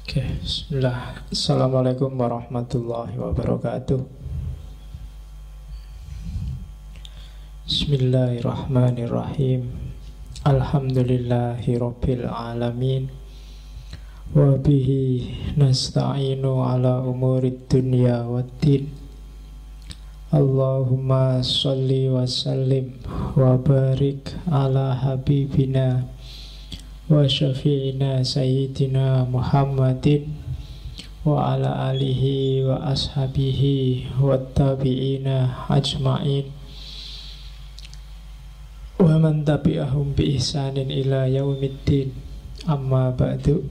Oke, bismillah. Assalamualaikum warahmatullahi wabarakatuh. Bismillahirrahmanirrahim. Alhamdulillahi rabbil alamin. Wa bihi nasta'inu ala umurid dunya waddin. Allahumma sholli wa sallim wa barik ala habibina wa syafi'ina sayyidina Muhammadin wa ala alihi wa ashabihi wa tabi'ina ajma'in wa man tabi'ahum bi ihsanin ila yaumiddin. Amma ba'du.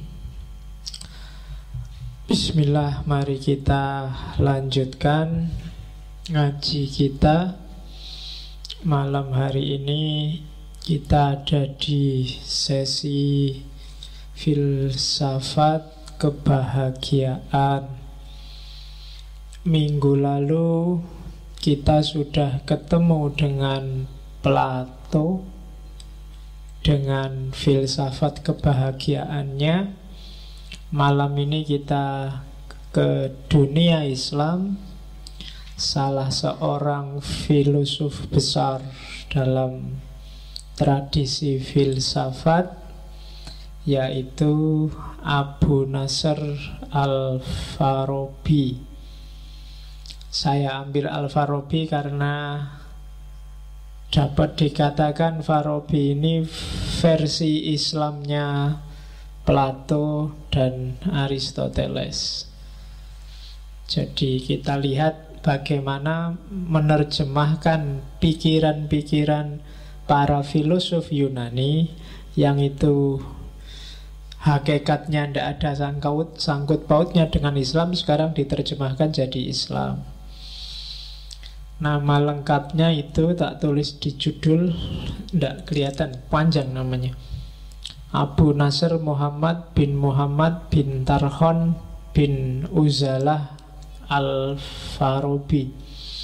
Bismillah, mari kita lanjutkan ngaji kita. Malam hari ini kita ada di sesi filsafat kebahagiaan. Minggu lalu kita sudah ketemu dengan Plato, dengan filsafat kebahagiaannya. Malam ini kita ke dunia Islam, salah seorang filosof besar dalam tradisi filsafat, yaitu Abu Nasr Al-Farabi. Saya ambil Al-Farabi karena dapat dikatakan Farabi ini versi Islamnya Plato dan Aristoteles. Jadi kita lihat bagaimana menerjemahkan pikiran-pikiran para filosof Yunani yang itu hakikatnya tidak ada sangkut pautnya dengan Islam, sekarang diterjemahkan jadi Islam. Nama lengkapnya itu tak tulis di judul, tidak kelihatan, panjang namanya. Abu Nasr Muhammad bin Tarhon bin Uzalah Al-Farabi.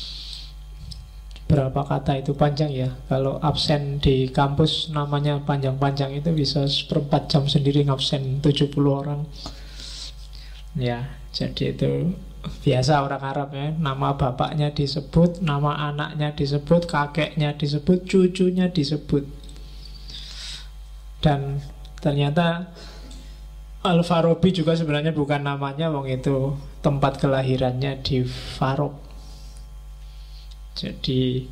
Berapa kata itu, panjang ya. Kalau absen di kampus namanya panjang-panjang itu bisa seperempat jam sendiri ngabsen 70 orang. Ya, jadi itu biasa orang Arab ya. Nama bapaknya disebut, nama anaknya disebut, kakeknya disebut, cucunya disebut. Dan ternyata Al-Farabi juga sebenarnya bukan namanya, wong itu tempat kelahirannya di Farok. Jadi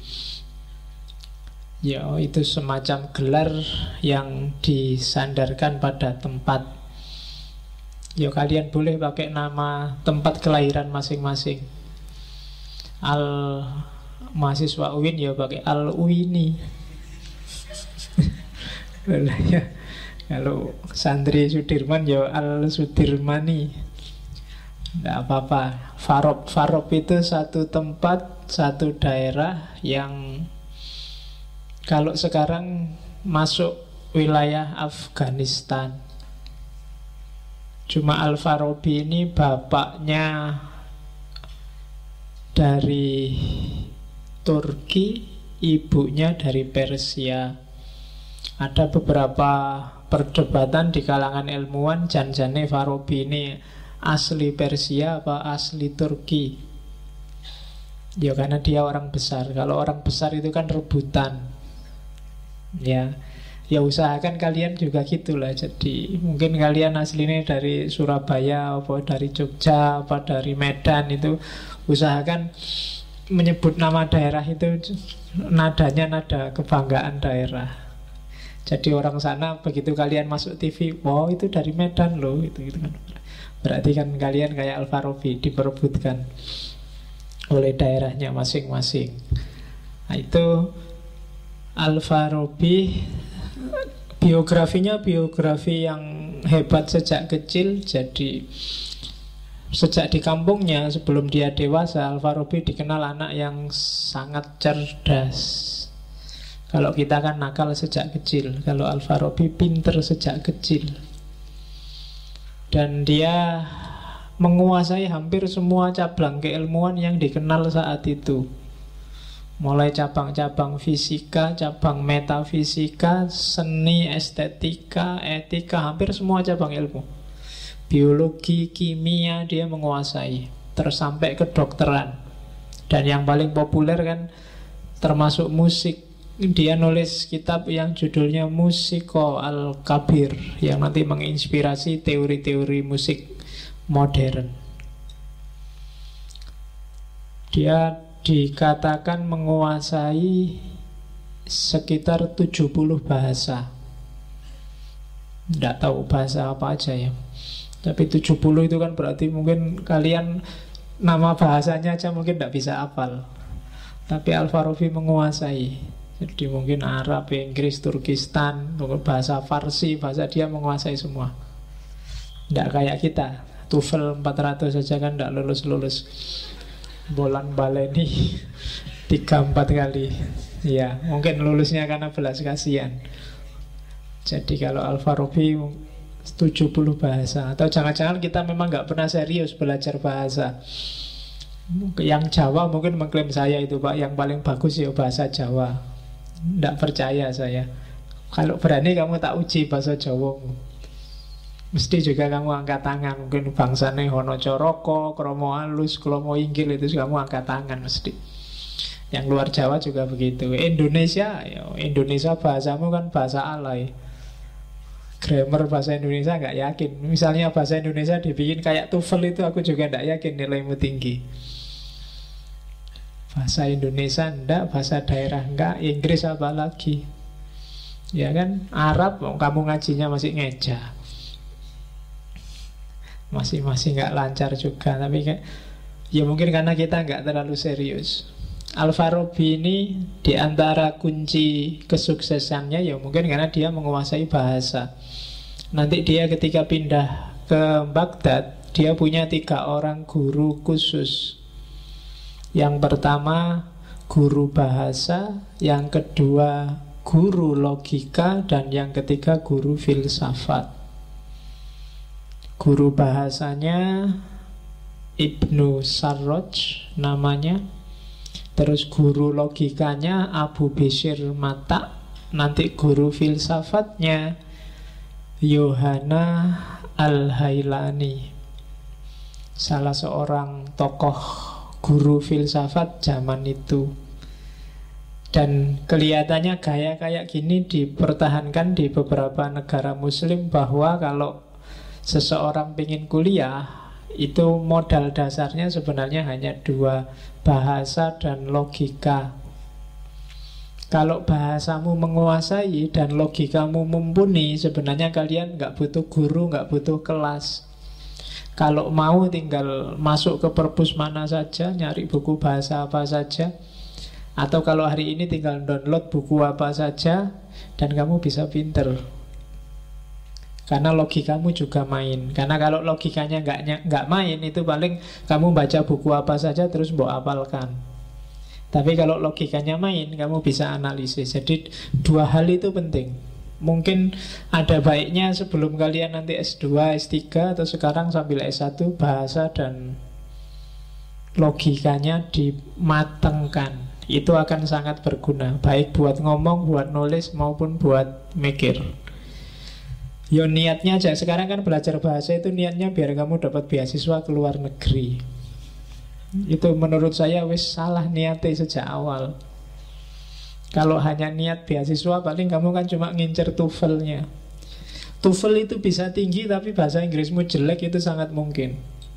ya itu semacam gelar yang disandarkan pada tempat. Ya kalian boleh pakai nama tempat kelahiran masing-masing. Mahasiswa UIN ya pakai Al-Uini. Ya. Kalau santri Sudirman ya Al-Sudirmani. Tidak apa-apa. Farok itu satu tempat, satu daerah yang kalau sekarang masuk wilayah Afghanistan. Cuma Al-Farabi ini bapaknya dari Turki, ibunya dari Persia. Ada beberapa perdebatan di kalangan ilmuwan, jan-jane Farabi ini asli Persia apa asli Turki. Ya karena dia orang besar. Kalau orang besar itu kan rebutan. Ya usahakan kalian juga gitulah. Jadi mungkin kalian aslinya dari Surabaya apa dari Jogja apa dari Medan, itu usahakan menyebut nama daerah itu nadanya nada kebanggaan daerah. Jadi orang sana begitu kalian masuk TV, wow itu dari Medan loh, gitu kan. Berarti kan kalian kayak Al-Farabi, diperebutkan oleh daerahnya masing-masing. Nah itu Al-Farabi. Biografinya biografi yang hebat sejak kecil. Jadi sejak di kampungnya sebelum dia dewasa, Al-Farabi dikenal anak yang sangat cerdas. Kalau kita kan nakal sejak kecil, kalau Al-Farabi pinter sejak kecil. Dan dia menguasai hampir semua cabang keilmuan yang dikenal saat itu. Mulai cabang-cabang fisika, cabang metafisika, seni, estetika, etika, hampir semua cabang ilmu. biologi, kimia dia menguasai, terus sampai ke dokteran. Dan yang paling populer kan termasuk musik. Dia nulis kitab yang judulnya Musiko Al-Kabir, yang nanti menginspirasi teori-teori musik modern. Dia dikatakan menguasai sekitar 70 bahasa. Tidak tahu bahasa apa aja ya. Tapi 70 itu kan berarti mungkin kalian nama bahasanya aja mungkin tidak bisa hafal. Tapi Al-Farabi menguasai. Jadi mungkin Arab, Inggris, Turkistan, bahasa Farsi, bahasa dia menguasai semua. Tidak kayak kita, TOEFL 400 saja kan tidak lulus-lulus. Bolan baleni 3-4 kali. Ya, mungkin lulusnya karena belas kasihan. Jadi kalau Al-Farabi 70 bahasa. Atau jangan-jangan kita memang nggak pernah serius belajar bahasa. Yang Jawa mungkin mengklaim saya itu Pak, yang paling bagus ya bahasa Jawa. Tidak percaya saya. Kalau berani kamu tak uji bahasa Jawa, mesti juga kamu angkat tangan. Mungkin bangsane Hono Coroko, Kromo Alus, Kromo Inggil, itu kamu angkat tangan mesti. Yang luar Jawa juga begitu. Indonesia, ya, Indonesia bahasamu kan bahasa alay. Grammar bahasa Indonesia nggak yakin. Misalnya bahasa Indonesia dibikin kayak TOEFL itu aku juga nggak yakin nilaimu tinggi. Bahasa Indonesia enggak, bahasa daerah enggak, Inggris apalagi. Ya kan, Arab kamu ngajinya masih ngeja. Masih nggak lancar juga. Tapi kayak, ya mungkin karena kita nggak terlalu serius. Al-Farabi ini diantara kunci kesuksesannya ya mungkin karena dia menguasai bahasa. Nanti dia ketika pindah ke Baghdad, dia punya 3 orang guru khusus. Yang pertama guru bahasa, yang kedua guru logika, dan yang ketiga guru filsafat. Guru bahasanya Ibnu Sarraj namanya. Terus guru logikanya Abu Bishr Mata. Nanti guru filsafatnya Yohana Al-Hailani, salah seorang tokoh guru filsafat zaman itu. Dan kelihatannya gaya kayak gini dipertahankan di beberapa negara muslim, bahwa kalau seseorang ingin kuliah, itu modal dasarnya sebenarnya hanya 2, bahasa dan logika. Kalau bahasamu menguasai dan logikamu mumpuni, sebenarnya kalian nggak butuh guru, nggak butuh kelas. Kalau mau tinggal masuk ke perpus mana saja, nyari buku bahasa apa saja. Atau kalau hari ini tinggal download buku apa saja, dan kamu bisa pinter. Karena logikamu juga main. Karena kalau logikanya nggak main, itu paling kamu baca buku apa saja terus mbok hafalkan. Tapi kalau logikanya main, kamu bisa analisis. Jadi 2 hal itu penting. Mungkin ada baiknya sebelum kalian nanti S2, S3, atau sekarang sambil S1, bahasa dan logikanya dimatengkan. Itu akan sangat berguna, baik buat ngomong, buat nulis, maupun buat mikir. Yo niatnya aja, sekarang kan belajar bahasa itu niatnya biar kamu dapat beasiswa ke luar negeri. Itu menurut saya wis salah niatnya sejak awal. Kalau hanya niat beasiswa, paling kamu kan cuma ngincer TOEFL-nya. TOEFL itu bisa tinggi tapi bahasa Inggrismu jelek, itu sangat mungkin.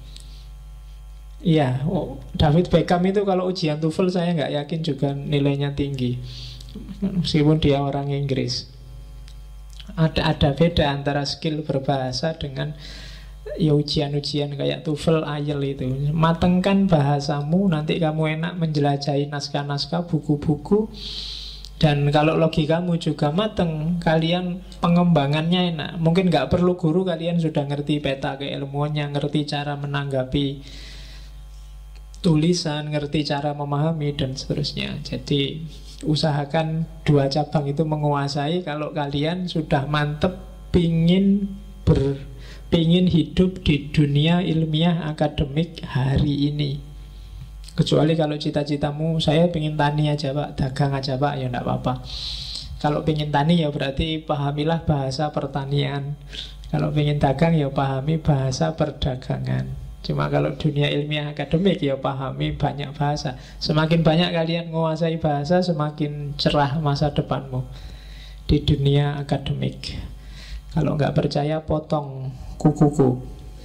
Iya, David Beckham itu kalau ujian TOEFL saya nggak yakin juga nilainya tinggi, meskipun dia orang Inggris. Ada beda antara skill berbahasa dengan ya ujian-ujian kayak TOEFL, IELTS itu. Matengkan bahasamu, nanti kamu enak menjelajahi naskah-naskah, buku-buku. Dan kalau logikamu juga mateng, kalian pengembangannya enak. Mungkin nggak perlu guru, kalian sudah ngerti peta keilmuannya, ngerti cara menanggapi tulisan, ngerti cara memahami, dan seterusnya. Jadi usahakan 2 cabang itu menguasai. Kalau kalian sudah mantep pingin hidup di dunia ilmiah akademik hari ini. Kecuali kalau cita-citamu saya pengen tani aja Pak, dagang aja Pak, ya enggak apa-apa. Kalau pengen tani ya berarti pahamilah bahasa pertanian. Kalau ingin dagang ya pahami bahasa perdagangan. Cuma kalau dunia ilmiah akademik ya pahami banyak bahasa. Semakin banyak kalian menguasai bahasa, semakin cerah masa depanmu di dunia akademik. Kalau nggak percaya, potong kukuku.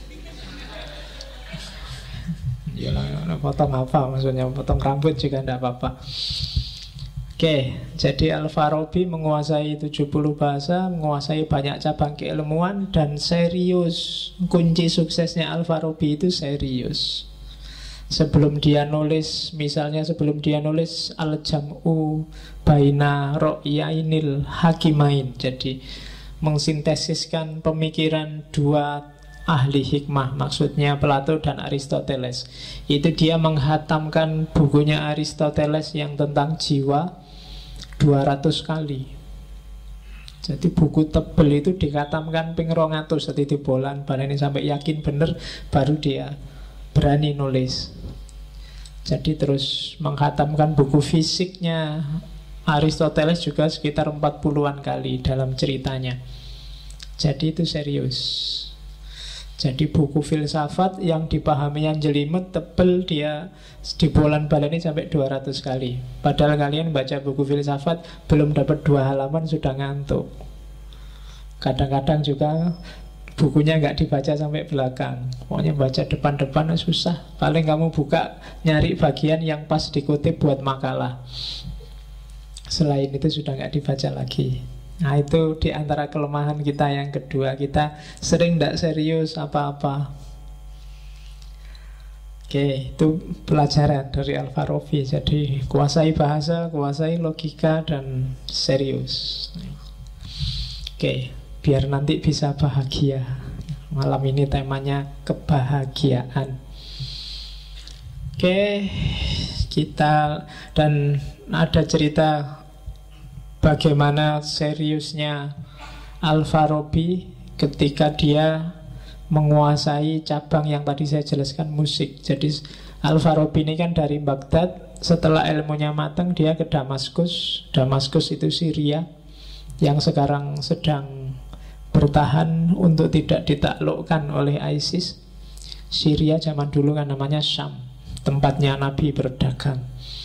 Ya, potong apa maksudnya? Potong rambut juga tidak apa-apa. Oke, jadi Al-Farabi menguasai 70 bahasa, menguasai banyak cabang keilmuan, dan serius. Kunci suksesnya Al-Farabi itu serius. Sebelum dia nulis, misalnya sebelum dia nulis Al-Jam'u Baina Ra'yainil Hakimain, jadi mensintesiskan pemikiran dua ahli hikmah, maksudnya Plato dan Aristoteles. Itu dia menghatamkan bukunya Aristoteles yang tentang jiwa 200 kali. Jadi buku tebel itu dikatamkan ping 200, jadi dibolan baleni sampai yakin bener, baru dia berani nulis. Jadi terus menghatamkan buku fisiknya Aristoteles juga sekitar 40-an kali dalam ceritanya. Jadi itu serius. Jadi buku filsafat yang dipahami yang jelimet, tebel, dia dibolan baleni sampai 200 kali. Padahal kalian baca buku filsafat belum dapat 2 halaman sudah ngantuk. Kadang-kadang juga bukunya nggak dibaca sampai belakang. Pokoknya baca depan-depan susah. Paling kamu buka nyari bagian yang pas dikutip buat makalah. Selain itu sudah nggak dibaca lagi. Nah itu diantara kelemahan kita yang kedua. Kita sering tidak serius apa-apa. Oke, itu pelajaran dari Al-Farabi. Jadi kuasai bahasa, kuasai logika, dan serius. Oke, biar nanti bisa bahagia. Malam ini temanya kebahagiaan. Oke, kita dan ada cerita bagaimana seriusnya Al-Farabi ketika dia menguasai cabang yang tadi saya jelaskan, musik. Jadi Al-Farabi ini kan dari Baghdad, setelah ilmunya matang dia ke Damaskus. Damaskus itu Syria yang sekarang sedang bertahan untuk tidak ditaklukkan oleh ISIS. Syria zaman dulu kan namanya Syam, tempatnya Nabi berdagang.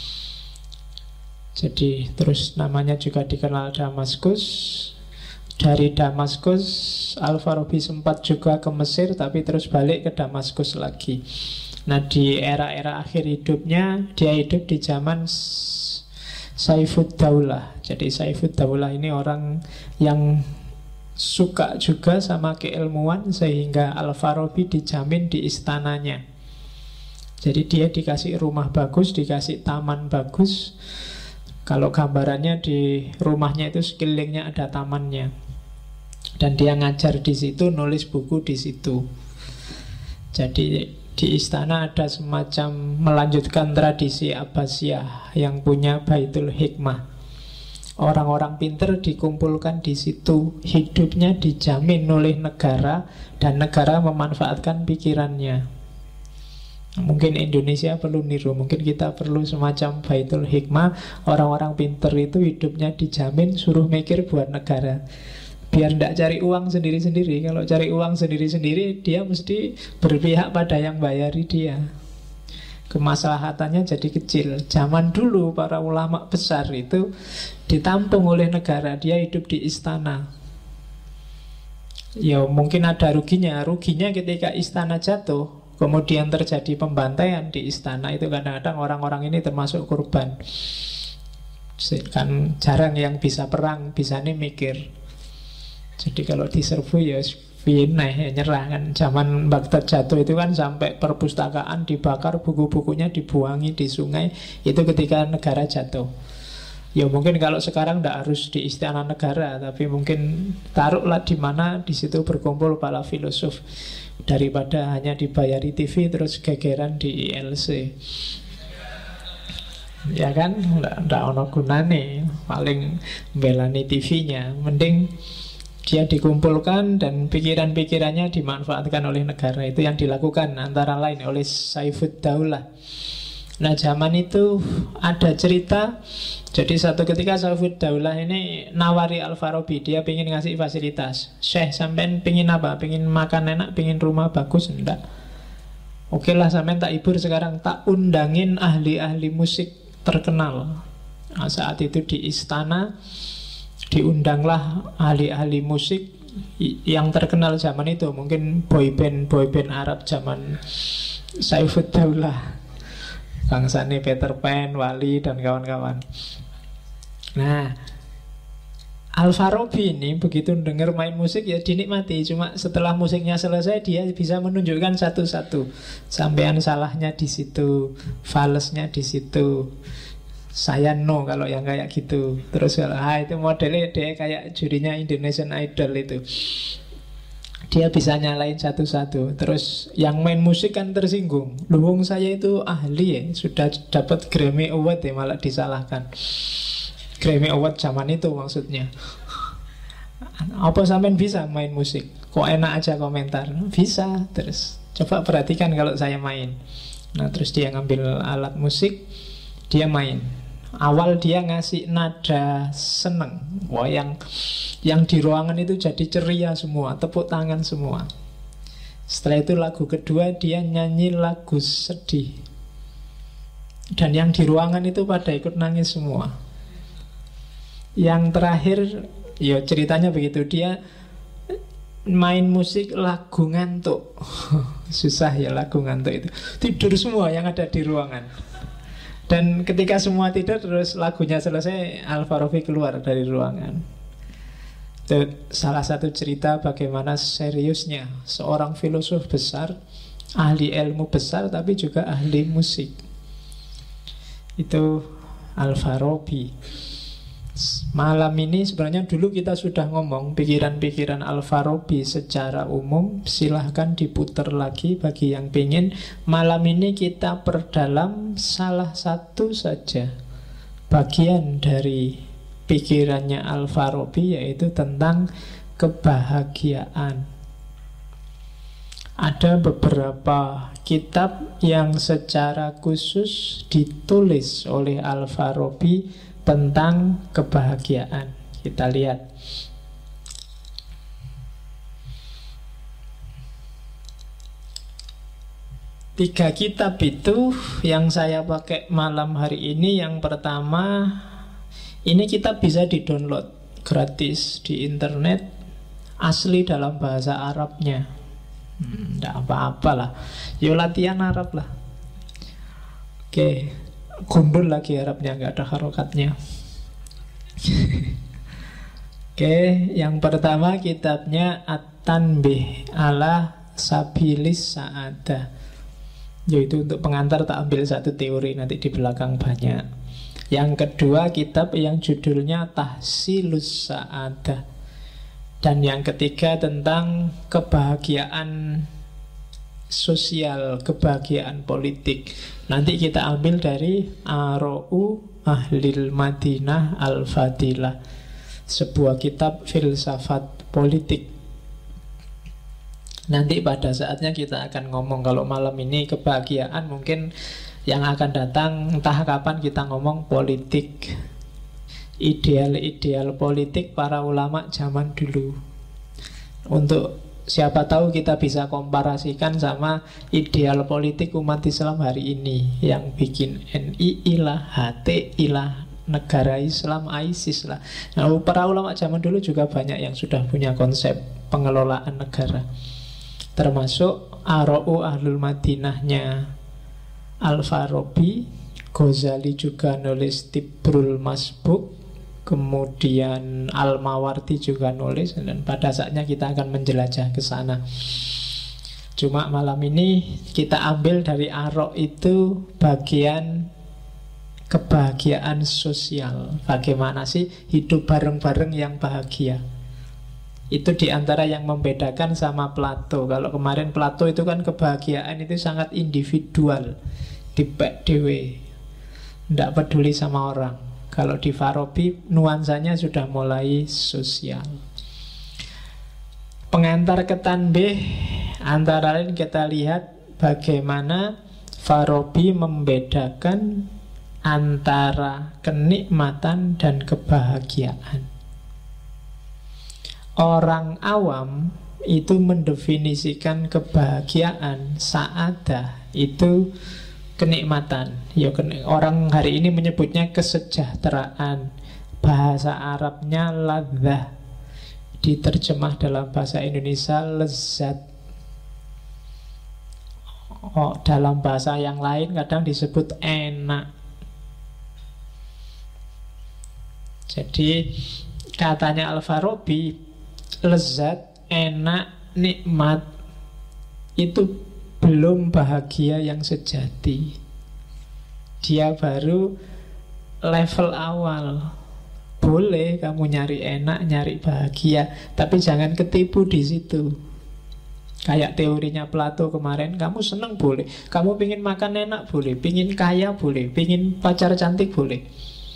Jadi terus namanya juga dikenal Damaskus. Dari Damaskus Al-Farabi sempat juga ke Mesir, tapi terus balik ke Damaskus lagi. Nah di era-era akhir hidupnya dia hidup di zaman Saifud Daulah. Jadi Saifud Daulah ini orang yang suka juga sama keilmuan, sehingga Al-Farabi dijamin di istananya. Jadi dia dikasih rumah bagus, dikasih taman bagus. Kalau gambarannya di rumahnya itu sekelilingnya ada tamannya, dan dia ngajar di situ, nulis buku di situ. Jadi di istana ada semacam melanjutkan tradisi Abbasiyah yang punya Baitul Hikmah. Orang-orang pinter dikumpulkan di situ, hidupnya dijamin oleh negara, dan negara memanfaatkan pikirannya. Mungkin Indonesia perlu niru, mungkin kita perlu semacam Baitul Hikmah. Orang-orang pinter itu hidupnya dijamin, suruh mikir buat negara, biar tidak cari uang sendiri-sendiri. Kalau cari uang sendiri-sendiri, dia mesti berpihak pada yang bayari dia. Kemaslahatannya jadi kecil. Zaman dulu para ulama besar itu ditampung oleh negara, dia hidup di istana. Ya mungkin ada ruginya. Ruginya ketika istana jatuh, kemudian terjadi pembantaian di istana, itu kadang-kadang orang-orang ini termasuk korban. Kan jarang yang bisa perang, bisa nih mikir. Jadi kalau diserbu ya nyerah kan. Zaman Baghdad jatuh itu kan sampai perpustakaan dibakar, buku-bukunya dibuangi di sungai. Itu ketika negara jatuh. Ya mungkin kalau sekarang tidak harus di istana negara, tapi mungkin taruhlah di mana, di situ berkumpul para filosof, daripada hanya dibayari TV terus gegeran di ILC. Ya kan, nggak ono gunane, paling belani TV-nya. Mending dia dikumpulkan dan pikiran-pikirannya dimanfaatkan oleh negara. Itu yang dilakukan antara lain oleh Saifud Daulah. Nah zaman itu ada cerita. Jadi satu ketika Saifud Daulah ini nawari Al-Farabi, dia pengen ngasih fasilitas. Syekh sampean pengen apa? Pengen makan enak, pengen rumah bagus? Enggak. Oke lah sampean tak hibur sekarang, tak undangin ahli-ahli musik terkenal. Nah, saat itu di istana diundanglah ahli-ahli musik yang terkenal zaman itu. Mungkin boyband Arab zaman Saifud Daulah, bangsane Peter Pan, Wali, dan kawan-kawan. Nah, Al-Farabi ini begitu dengar main musik ya dinikmati. Cuma setelah musiknya selesai dia bisa menunjukkan satu-satu. Sampean salahnya di situ, falesnya di situ. Saya no kalau yang kayak gitu. Terus kalau itu modelnya dia kayak jurinya Indonesian Idol itu. Dia bisa nyalain satu-satu. Terus yang main musik kan tersinggung. Luhung saya itu ahli ya, sudah dapat Grammy Award ya, malah disalahkan. Grammy Award zaman itu maksudnya. Apa sampean bisa main musik? Kok enak aja komentar? Bisa. Terus coba perhatikan kalau saya main. Nah terus dia ngambil alat musik, dia main. Awal dia ngasih nada seneng. Wah yang di ruangan itu jadi ceria semua, tepuk tangan semua. Setelah itu lagu kedua dia nyanyi lagu sedih. Dan yang di ruangan itu pada ikut nangis semua. Yang terakhir, ya ceritanya begitu, dia main musik lagu ngantuk. Susah ya lagu ngantuk itu. Tidur semua yang ada di ruangan. Dan ketika semua tidur terus lagunya selesai, Al-Farabi keluar dari ruangan. Itu salah satu cerita bagaimana seriusnya seorang filosof besar, ahli ilmu besar, tapi juga ahli musik. Itu Al-Farabi. Malam ini sebenarnya dulu kita sudah ngomong pikiran-pikiran Al-Farabi secara umum. Silahkan diputar lagi bagi yang pengen. Malam ini kita perdalam salah satu saja bagian dari pikirannya Al-Farabi, yaitu tentang kebahagiaan. Ada beberapa kitab yang secara khusus ditulis oleh Al-Farabi tentang kebahagiaan. Kita lihat. Tiga kitab itu yang saya pakai malam hari ini. Yang pertama, ini kitab bisa di-download gratis di internet, asli dalam bahasa Arabnya. Tidak apa-apa lah, yo latihan Arab lah. Oke, gundul lagi Arabnya, nggak ada harokatnya. Oke, yang pertama kitabnya At-Tanbih ala Sabilis Sa'adah, yaitu untuk pengantar tak ambil satu teori, nanti di belakang banyak. Yang kedua kitab yang judulnya Tahsilus Sa'adah. Dan yang ketiga tentang kebahagiaan sosial, kebahagiaan politik. Nanti kita ambil dari Ara'u Ahlil Madinah Al-Fadilah, sebuah kitab filsafat politik. Nanti pada saatnya kita akan ngomong. Kalau malam ini kebahagiaan, mungkin yang akan datang entah kapan kita ngomong politik, ideal-ideal politik para ulama zaman dulu. Untuk siapa tahu kita bisa komparasikan sama ideal politik umat Islam hari ini. Yang bikin NII lah, HTI lah, negara Islam, ISIS lah. Nah, para ulama zaman dulu juga banyak yang sudah punya konsep pengelolaan negara, termasuk Ara'u Ahlul Madinahnya Al-Farabi. Ghazali juga nulis Tibrul Masbuk. Kemudian Al-Mawardi juga nulis. Dan pada saatnya kita akan menjelajah ke sana. Cuma malam ini kita ambil dari Ara' itu bagian kebahagiaan sosial. Bagaimana sih hidup bareng-bareng yang bahagia. Itu diantara yang membedakan sama Plato. Kalau kemarin Plato itu kan kebahagiaan itu sangat individual, dipek dewe, tidak peduli sama orang. Kalau di Farabi nuansanya sudah mulai sosial. Pengantar ke Tanbih antara lain kita lihat bagaimana Farabi membedakan antara kenikmatan dan kebahagiaan. Orang awam itu mendefinisikan kebahagiaan, sa'adah, itu kenikmatan. Ya, orang hari ini menyebutnya kesejahteraan. Bahasa Arabnya ladzah, diterjemah dalam bahasa Indonesia lezat. Dalam bahasa yang lain kadang disebut enak. Jadi katanya Al-Farabi, lezat, enak, nikmat itu belum bahagia yang sejati. Dia baru level awal. Boleh kamu nyari enak, nyari bahagia, tapi jangan ketipu di situ. Kayak teorinya Plato kemarin, kamu seneng boleh, kamu pingin makan enak boleh, pingin kaya boleh, pingin pacar cantik boleh,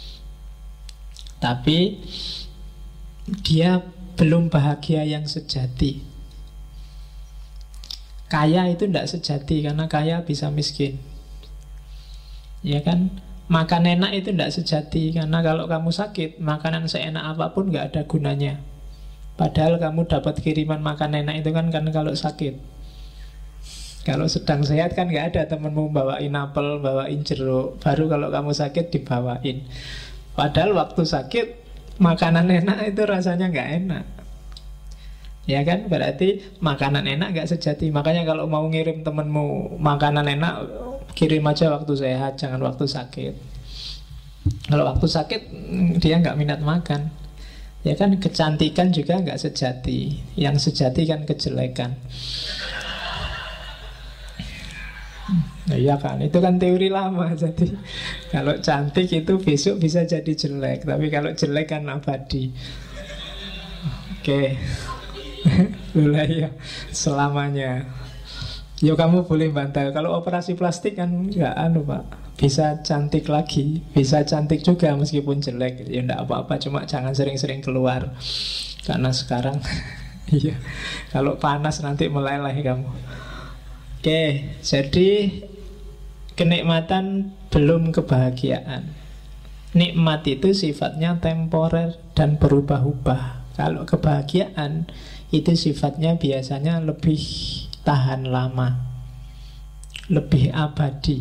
tapi dia belum bahagia yang sejati. Kaya itu tidak sejati, karena kaya bisa miskin, ya kan? Makan enak itu tidak sejati, karena kalau kamu sakit, makanan seenak apapun nggak ada gunanya. Padahal kamu dapat kiriman makan enak itu kan kalau sakit. Kalau sedang sehat kan nggak ada temenmu bawain apel, bawain jeruk. Baru kalau kamu sakit dibawain. Padahal waktu sakit makanan enak itu rasanya nggak enak. Ya kan, berarti makanan enak nggak sejati. Makanya kalau mau ngirim temenmu makanan enak, kirim aja waktu sehat, jangan waktu sakit. Kalau waktu sakit dia nggak minat makan. Ya kan, kecantikan juga nggak sejati. Yang sejati kan kejelekan. Nah, iya kan, itu kan teori lama. Jadi kalau cantik itu besok bisa jadi jelek, tapi kalau jelek kan abadi. Oke. Lula ya, selamanya. Yo kamu boleh bantah. Kalau operasi plastik kan nggak Pak, bisa cantik lagi, bisa cantik juga meskipun jelek. Ya enggak apa-apa, cuma jangan sering-sering keluar. Karena sekarang iya, kalau panas nanti meleleh kamu. Oke, jadi kenikmatan belum kebahagiaan. Nikmat itu sifatnya temporer dan berubah-ubah. Kalau kebahagiaan itu sifatnya biasanya lebih tahan lama, lebih abadi.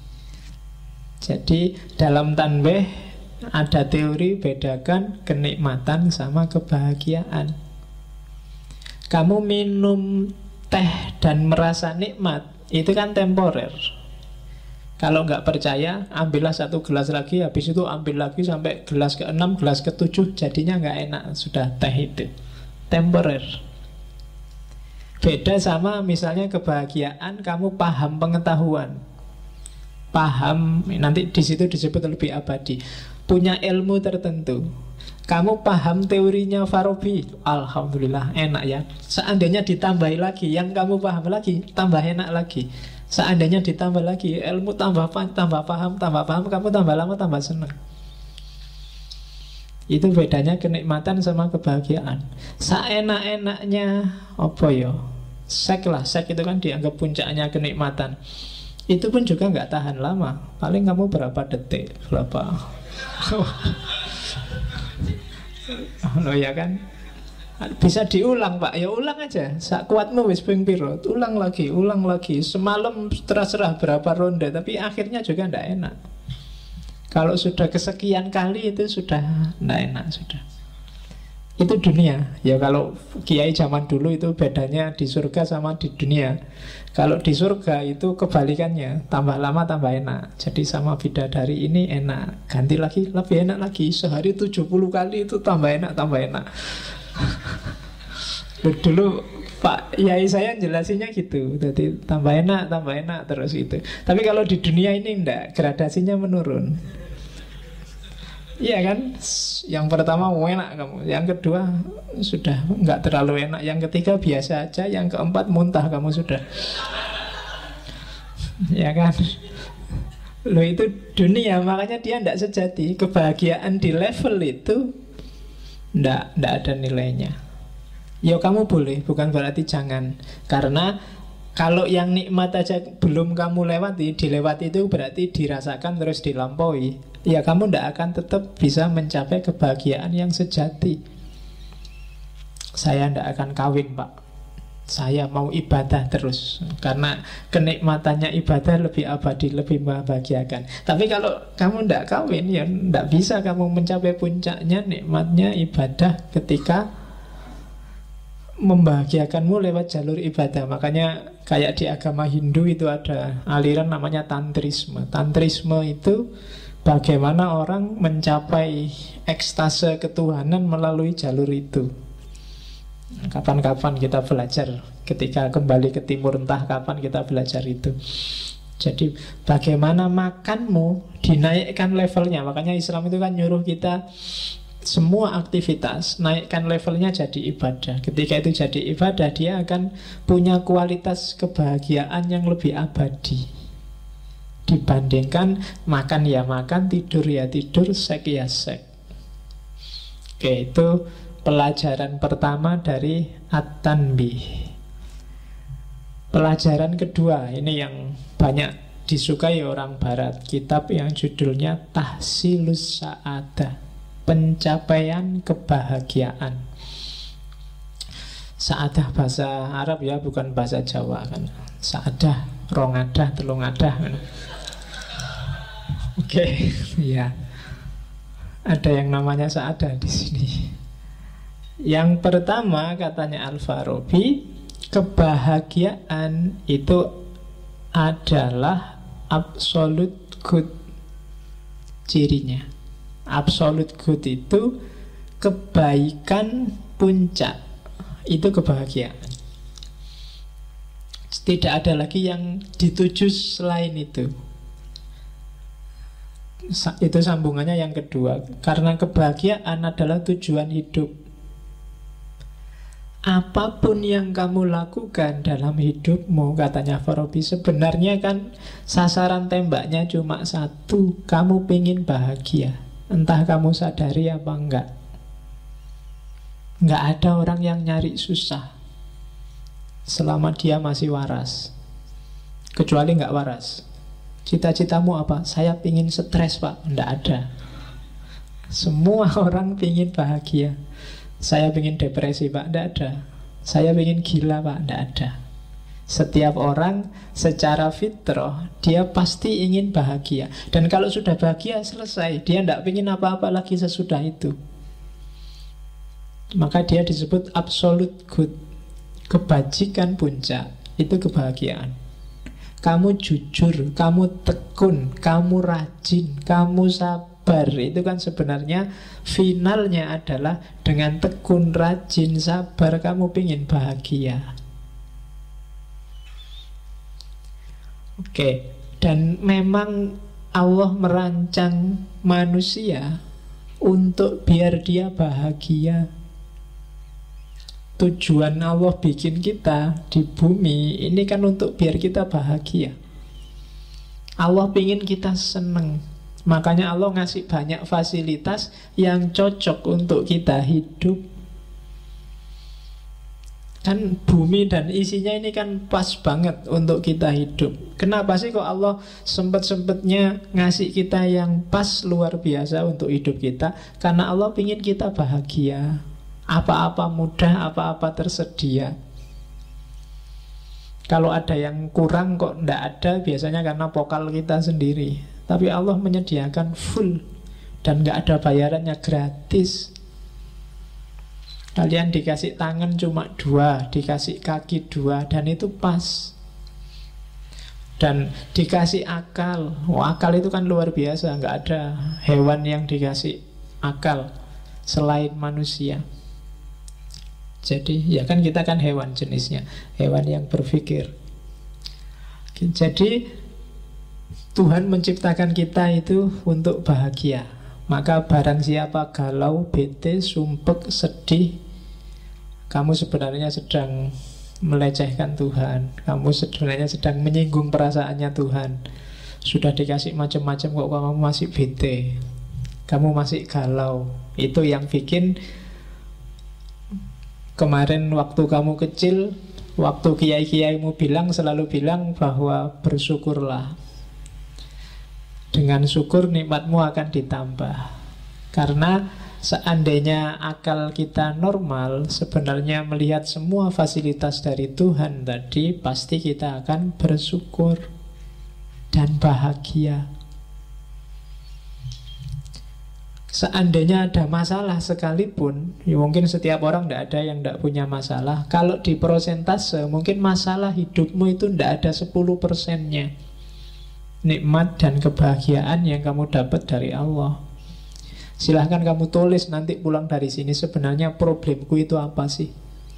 Jadi dalam tanbih ada teori bedakan kenikmatan sama kebahagiaan. Kamu minum teh dan merasa nikmat, itu kan temporer. Kalau nggak percaya, ambillah satu gelas lagi, habis itu ambil lagi sampai gelas ke-6, gelas ke-7, jadinya nggak enak, sudah teh itu. Temporer. Beda sama misalnya kebahagiaan, kamu paham pengetahuan. Paham, nanti di situ disebut lebih abadi. Punya ilmu tertentu. Kamu paham teorinya Farabi, alhamdulillah enak ya. Seandainya ditambahi lagi, yang kamu paham lagi, tambah enak lagi. Seandainya ditambah lagi, ilmu tambah paham, kamu tambah lama tambah senang. Itu bedanya kenikmatan sama kebahagiaan. Seenak-enaknya apa ya? Seks lah, seks itu kan dianggap puncaknya kenikmatan. Itu pun juga nggak tahan lama. Paling kamu berapa detik, berapa loh ya kan. Bisa diulang Pak, ya ulang aja. Sak kuatmu wis ping piro, ulang lagi. Semalam terserah berapa ronde, tapi akhirnya juga ndak enak. Kalau sudah kesekian kali itu sudah ndak enak sudah. Itu dunia. Ya kalau kiai zaman dulu itu bedanya di surga sama di dunia. Kalau di surga itu kebalikannya, tambah lama tambah enak. Jadi sama bidadari ini enak, ganti lagi lebih enak lagi. Sehari 70 kali itu tambah enak. Dulu Pak Yai saya jelasinnya gitu. Jadi tambah enak terus itu. Tapi kalau di dunia ini enggak, gradasinya menurun. Iya kan? Yang pertama enak kamu, yang kedua sudah enggak terlalu enak, yang ketiga biasa aja, yang keempat muntah kamu sudah. Ya kan? Loh itu dunia, makanya dia enggak sejati. Kebahagiaan di level itu enggak ada nilainya. Ya kamu boleh, bukan berarti jangan. Karena Kalau yang nikmat aja belum kamu lewati, dilewati itu berarti dirasakan terus dilampaui. Ya kamu tidak akan tetap bisa mencapai kebahagiaan yang sejati. Saya tidak akan kawin, Pak. Saya mau ibadah terus. Karena kenikmatannya ibadah lebih abadi, lebih membahagiakan. Tapi kalau kamu tidak kawin, ya tidak bisa kamu mencapai puncaknya nikmatnya ibadah ketika membahagiakanmu lewat jalur ibadah. Makanya kayak di agama Hindu itu ada aliran namanya tantrisme. Tantrisme itu bagaimana orang mencapai ekstase ketuhanan melalui jalur itu. Kapan-kapan kita belajar, ketika kembali ke Timur entah kapan kita belajar itu. Jadi bagaimana makanmu dinaikkan levelnya. Makanya Islam itu kan nyuruh kita semua aktivitas naikkan levelnya jadi ibadah. Ketika itu jadi ibadah, dia akan punya kualitas kebahagiaan yang lebih abadi dibandingkan makan ya makan, tidur ya tidur, seks ya seks. Oke, itu pelajaran pertama dari At-Tanbih. Pelajaran kedua, ini yang banyak disukai orang Barat, kitab yang judulnya Tahsilus Sa'adah, pencapaian kebahagiaan. Sa'adah bahasa Arab ya, bukan bahasa Jawa kan. Sa'adah, rongadah, telungadah kan. Oke, ya. Ada yang namanya sa'adah di sini. Yang pertama katanya Al-Farabi, kebahagiaan itu adalah absolute good cirinya. Absolute good itu kebaikan puncak, itu kebahagiaan. Tidak ada lagi yang dituju selain itu. Itu sambungannya yang kedua. Karena kebahagiaan adalah tujuan hidup. Apapun yang kamu lakukan dalam hidupmu, katanya Farabi, sebenarnya kan sasaran tembaknya cuma satu. Kamu pengen bahagia, entah kamu sadari apa enggak. Enggak ada orang yang nyari susah selama dia masih waras. Kecuali enggak waras. Cita-citamu apa? Saya pingin stres, Pak. Enggak ada. Semua orang pingin bahagia. Saya pingin depresi, Pak. Enggak ada. Saya pingin gila, Pak. Enggak ada. Setiap orang secara fitrah dia pasti ingin bahagia. Dan kalau sudah bahagia selesai. Dia enggak pingin apa-apa lagi sesudah itu. Maka dia disebut absolute good. Kebajikan puncak itu kebahagiaan. Kamu jujur, kamu tekun, kamu rajin, kamu sabar. Itu kan sebenarnya finalnya adalah dengan tekun, rajin, sabar, kamu ingin bahagia. Oke, dan memang Allah merancang manusia untuk biar dia bahagia. Tujuan Allah bikin kita di bumi ini kan untuk biar kita bahagia. Allah ingin kita seneng. Makanya Allah ngasih banyak fasilitas yang cocok untuk kita hidup. Kan bumi dan isinya ini kan pas banget untuk kita hidup. Kenapa sih kok Allah sempet-sempetnya ngasih kita yang pas luar biasa untuk hidup kita? Karena Allah ingin kita bahagia. Apa-apa mudah, apa-apa tersedia. Kalau ada yang kurang kok ndak ada, biasanya karena pokal kita sendiri. Tapi Allah menyediakan full. Dan nggak ada bayarannya, gratis. Kalian dikasih tangan cuma 2, dikasih kaki 2, dan itu pas. Dan dikasih akal. Akal itu kan luar biasa. Nggak ada hewan yang dikasih akal selain manusia. Jadi ya kan kita kan hewan jenisnya, hewan yang berpikir. Jadi Tuhan menciptakan kita itu untuk bahagia. Maka barang siapa galau, bete, sumpek, sedih, kamu sebenarnya sedang melecehkan Tuhan. Kamu sebenarnya sedang menyinggung perasaannya Tuhan. Sudah dikasih macam-macam kok kamu masih bete, kamu masih galau. Itu yang bikin kemarin waktu kamu kecil Waktu kiai-kiaimu bilang, selalu bilang bahwa bersyukurlah. Dengan syukur nikmatmu akan ditambah. Karena seandainya akal kita normal, sebenarnya melihat semua fasilitas dari Tuhan tadi, pasti kita akan bersyukur dan bahagia. Seandainya ada masalah sekalipun, ya mungkin setiap orang tidak ada yang tidak punya masalah. Kalau di persentase, mungkin masalah hidupmu itu tidak ada 10%-nya nikmat dan kebahagiaan yang kamu dapat dari Allah. Silahkan kamu tulis nanti pulang dari sini, sebenarnya problemku itu apa sih?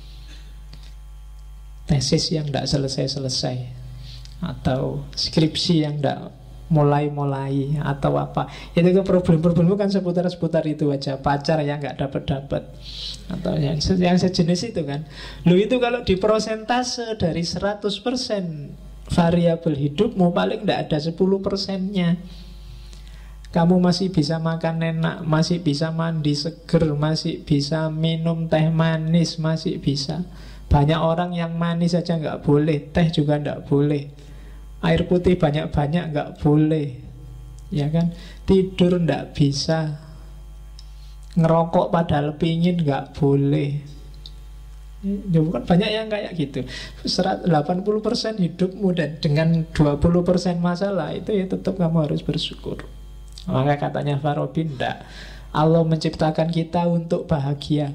Tesis yang tidak selesai-selesai, atau skripsi yang tidak mulai-mulai, atau apa. Itu ke problem-problemmu kan seputar-seputar itu aja. Pacar yang nggak dapat-dapat, atau yang sejenis itu kan. Lu itu kalau di persentase dari 100% variabel hidupmu, paling tidak ada 10%-nya. Kamu masih bisa makan enak, masih bisa mandi seger, masih bisa minum teh manis, masih bisa. Banyak orang yang manis saja nggak boleh, teh juga nggak boleh, air putih banyak-banyak nggak boleh, ya kan? Tidur nggak bisa, ngerokok padahal pingin nggak boleh. Ya, bukan banyak yang kayak gitu. 80% hidupmu dan dengan 20% masalah, itu ya tetap kamu harus bersyukur. Maka katanya Farabi, enggak, Allah menciptakan kita untuk bahagia.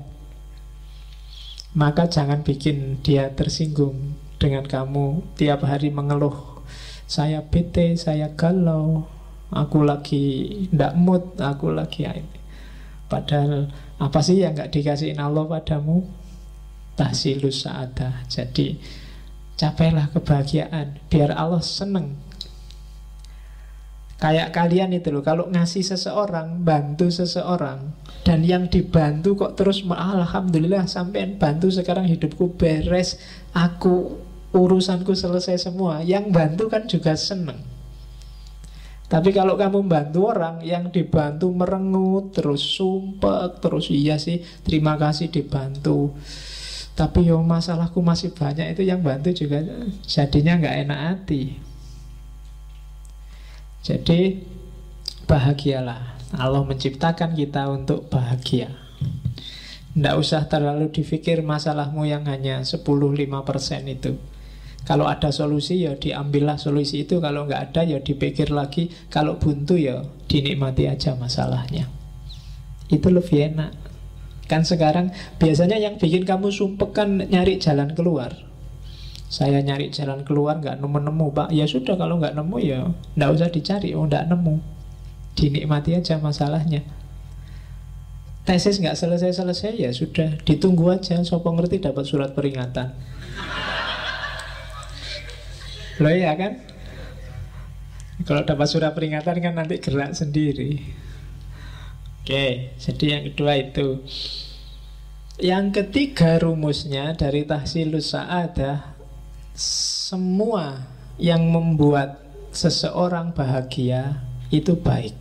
Maka jangan bikin dia tersinggung dengan kamu tiap hari mengeluh, saya bete, saya galau, aku lagi ndak mood, aku lagi ini. Padahal apa sih yang gak dikasihin Allah padamu? Tahsilus sa'adah. Jadi capailah kebahagiaan biar Allah seneng. Kayak kalian itu loh, kalau ngasih seseorang, bantu seseorang, dan yang dibantu kok terus alhamdulillah sampean bantu sekarang hidupku beres, aku urusanku selesai semua. Yang bantu kan juga seneng. Tapi kalau kamu bantu orang, yang dibantu merengut, terus sumpah, terus iya sih terima kasih dibantu, tapi yo masalahku masih banyak, itu yang bantu juga jadinya nggak enak hati. Jadi bahagialah. Allah menciptakan kita untuk bahagia. Tidak usah terlalu dipikir masalahmu yang hanya 10-5% itu. Kalau ada solusi ya diambillah solusi itu. Kalau nggak ada ya dipikir lagi. Kalau buntu ya dinikmati aja masalahnya. Itu lebih enak. Kan sekarang biasanya yang bikin kamu sumpek kan nyari jalan keluar. Saya nyari jalan keluar nggak nemu-nemu Pak. Ya sudah, kalau nggak nemu ya nggak usah dicari. Oh nggak nemu, dinikmati aja masalahnya. Tesis nggak selesai-selesai ya sudah, ditunggu aja. Sopo ngerti dapat surat peringatan. Loh ya kan? Kalau dapat surat peringatan kan nanti gerak sendiri. Oke, jadi yang kedua itu. Yang ketiga rumusnya dari tahsilus sa'adah, semua yang membuat seseorang bahagia itu baik.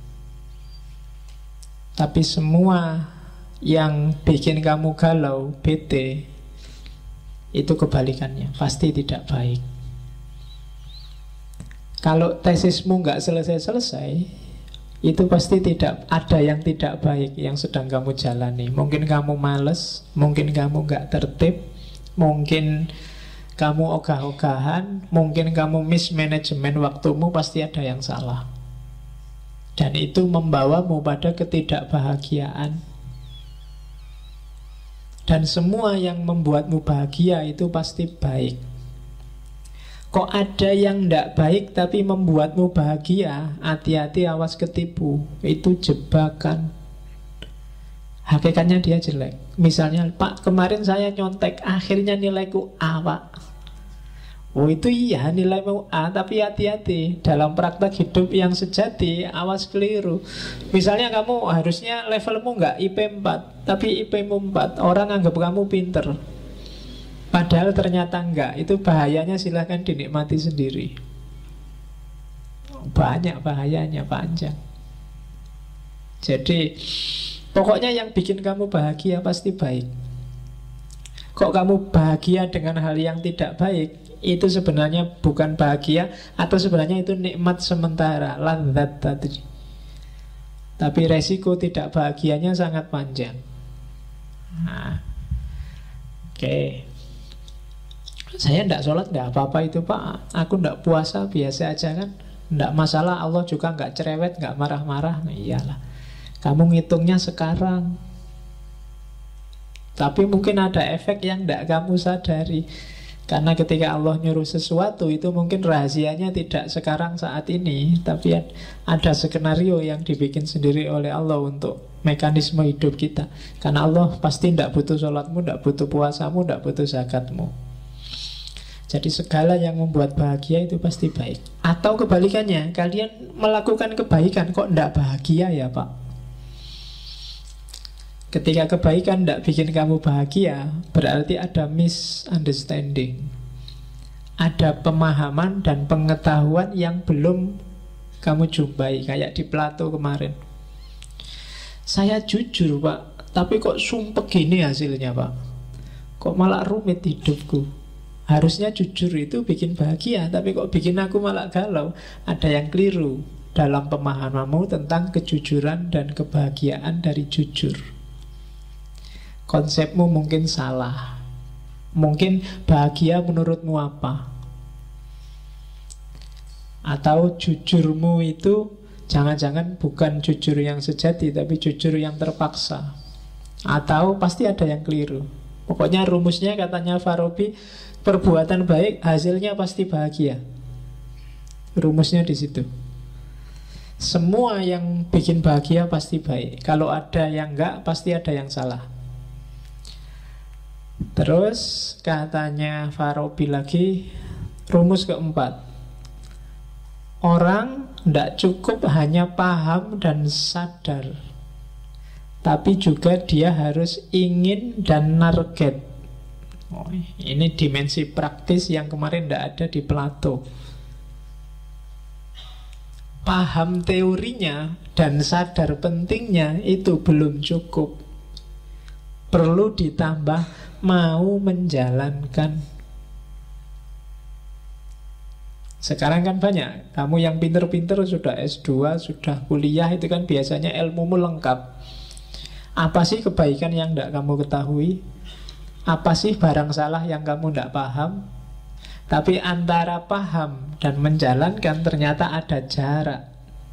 Tapi semua yang bikin kamu galau, bete, itu kebalikannya, pasti tidak baik. Kalau tesismu nggak selesai-selesai, itu pasti tidak ada yang tidak baik yang sedang kamu jalani. Mungkin kamu males, mungkin kamu nggak tertib, mungkin kamu ogah-ogahan, mungkin kamu mismanajemen waktumu, pasti ada yang salah. Dan itu membawamu pada ketidakbahagiaan. Dan semua yang membuatmu bahagia itu pasti baik. Kok ada yang tidak baik tapi membuatmu bahagia, hati-hati, awas ketipu. Itu jebakan. Hakikatnya dia jelek. Misalnya, Pak, kemarin saya nyontek, akhirnya nilaiku A, Pak. Oh itu iya, nilaimu A, tapi hati-hati. Dalam praktek hidup yang sejati, awas keliru. Misalnya kamu harusnya levelmu nggak IP 4, tapi IP-mu 4. Orang anggap kamu pinter, padahal ternyata enggak. Itu bahayanya, silahkan dinikmati sendiri. Banyak bahayanya, panjang. Jadi pokoknya yang bikin kamu bahagia pasti baik. Kok kamu bahagia dengan hal yang tidak baik? Itu sebenarnya bukan bahagia, atau sebenarnya itu nikmat sementara, ladzat tadi. Tapi resiko tidak bahagianya sangat panjang. Nah, oke. Saya tidak sholat tidak apa-apa itu Pak. Aku tidak puasa biasa aja kan. Tidak masalah, Allah juga nggak cerewet, nggak marah-marah. Nah, iyalah. Kamu ngitungnya sekarang. Tapi mungkin ada efek yang tidak kamu sadari. Karena ketika Allah nyuruh sesuatu, itu mungkin rahasianya tidak sekarang saat ini, tapi ada skenario yang dibikin sendiri oleh Allah untuk mekanisme hidup kita. Karena Allah pasti tidak butuh sholatmu, tidak butuh puasamu, tidak butuh zakatmu. Jadi segala yang membuat bahagia itu pasti baik. Atau kebalikannya, kalian melakukan kebaikan kok tidak bahagia ya Pak? Ketika kebaikan tidak bikin kamu bahagia, berarti ada misunderstanding. Ada pemahaman dan pengetahuan yang belum kamu jumpai. Kayak di Plato kemarin. Saya jujur Pak, tapi kok sumpek gini hasilnya Pak? Kok malah rumit hidupku? Harusnya jujur itu bikin bahagia, tapi kok bikin aku malah galau. Ada yang keliru dalam pemahamanmu tentang kejujuran dan kebahagiaan dari jujur. Konsepmu mungkin salah. Mungkin bahagia menurutmu apa? Atau jujurmu itu jangan-jangan bukan jujur yang sejati, tapi jujur yang terpaksa. Atau pasti ada yang keliru. Pokoknya rumusnya katanya Farabi, perbuatan baik hasilnya pasti bahagia. Rumusnya di situ. Semua yang bikin bahagia pasti baik. Kalau ada yang enggak, pasti ada yang salah. Terus katanya Farabi lagi, rumus keempat, orang tidak cukup hanya paham dan sadar, tapi juga dia harus ingin dan target. Ini dimensi praktis yang kemarin tidak ada di Plato. Paham teorinya dan sadar pentingnya itu belum cukup. Perlu ditambah mau menjalankan. Sekarang kan banyak, kamu yang pinter-pinter sudah S2, sudah kuliah, itu kan biasanya ilmumu lengkap. Apa sih kebaikan yang tidak kamu ketahui? Apa sih barang salah yang kamu tidak paham? Tapi antara paham dan menjalankan ternyata ada jarak.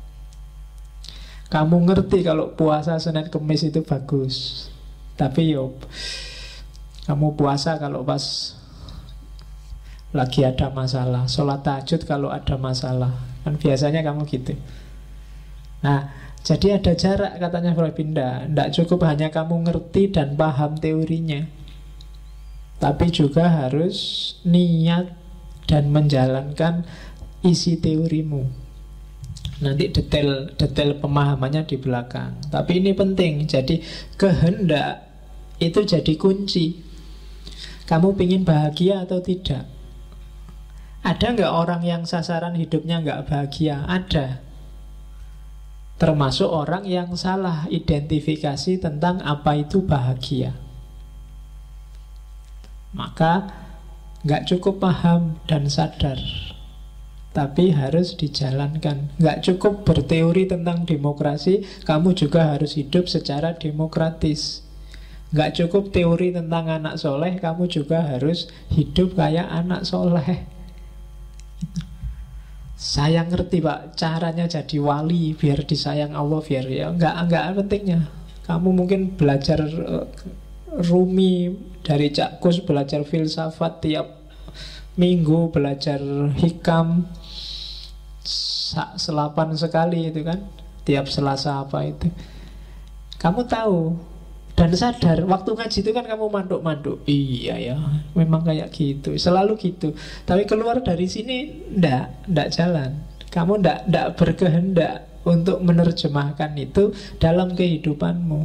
Kamu ngerti kalau puasa Senin Kemis itu bagus, tapi kamu puasa kalau pas lagi ada masalah, sholat tahajud kalau ada masalah. Kan biasanya kamu gitu. Nah, jadi ada jarak katanya Frabinda. Tidak cukup hanya kamu ngerti dan paham teorinya, tapi juga harus niat dan menjalankan isi teorimu. Nanti detail pemahamannya di belakang. Tapi ini penting. Jadi kehendak itu jadi kunci. Kamu ingin bahagia atau tidak? Ada nggak orang yang sasaran hidupnya nggak bahagia? Ada. Termasuk orang yang salah identifikasi tentang apa itu bahagia. Maka nggak cukup paham dan sadar, tapi harus dijalankan. Nggak cukup berteori tentang demokrasi, kamu juga harus hidup secara demokratis. Nggak cukup teori tentang anak soleh, kamu juga harus hidup kayak anak soleh. Saya ngerti Pak, caranya jadi wali biar disayang Allah, biar ya nggak pentingnya. Kamu mungkin belajar Rumi dari Cak Kus, belajar filsafat tiap minggu, belajar hikam selapan sekali itu kan, tiap Selasa apa itu. Kamu tahu dan sadar, waktu ngaji itu kan kamu manduk-manduk. Iya ya, memang kayak gitu, selalu gitu. Tapi keluar dari sini ndak jalan. Kamu ndak berkehendak untuk menerjemahkan itu dalam kehidupanmu.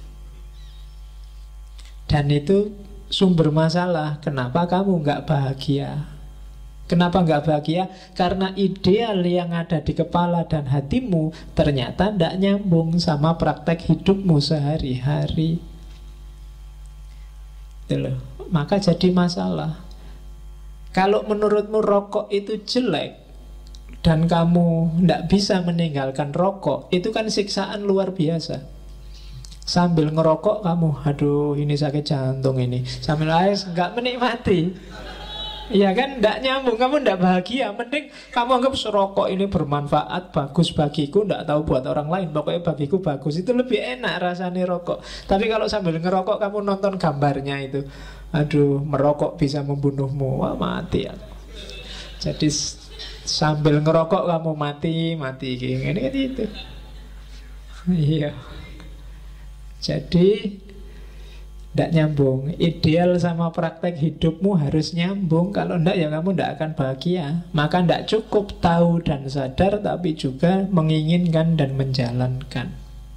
Dan itu sumber masalah. Kenapa kamu nggak bahagia? Kenapa nggak bahagia? Karena ideal yang ada di kepala dan hatimu ternyata tidak nyambung sama praktek hidupmu sehari-hari. maka jadi masalah. Kalau menurutmu rokok itu jelek dan kamu tidak bisa meninggalkan rokok, itu kan siksaan luar biasa. Sambil ngerokok kamu, aduh ini sakit jantung ini, sambil nggak menikmati. Iya kan, tidak nyambung, kamu tidak bahagia. Mending kamu anggap serokok ini bermanfaat, bagus bagiku, tidak tahu buat orang lain, pokoknya bagiku bagus. Itu lebih enak rasanya rokok. Tapi kalau sambil ngerokok kamu nonton gambarnya itu, aduh merokok bisa membunuhmu, wah mati ya. Jadi sambil ngerokok kamu mati ini kan itu. Iya. Jadi tidak nyambung. Ideal sama praktek hidupmu harus nyambung. Kalau tidak ya kamu tidak akan bahagia. Maka tidak cukup tahu dan sadar, tapi juga menginginkan dan menjalankan.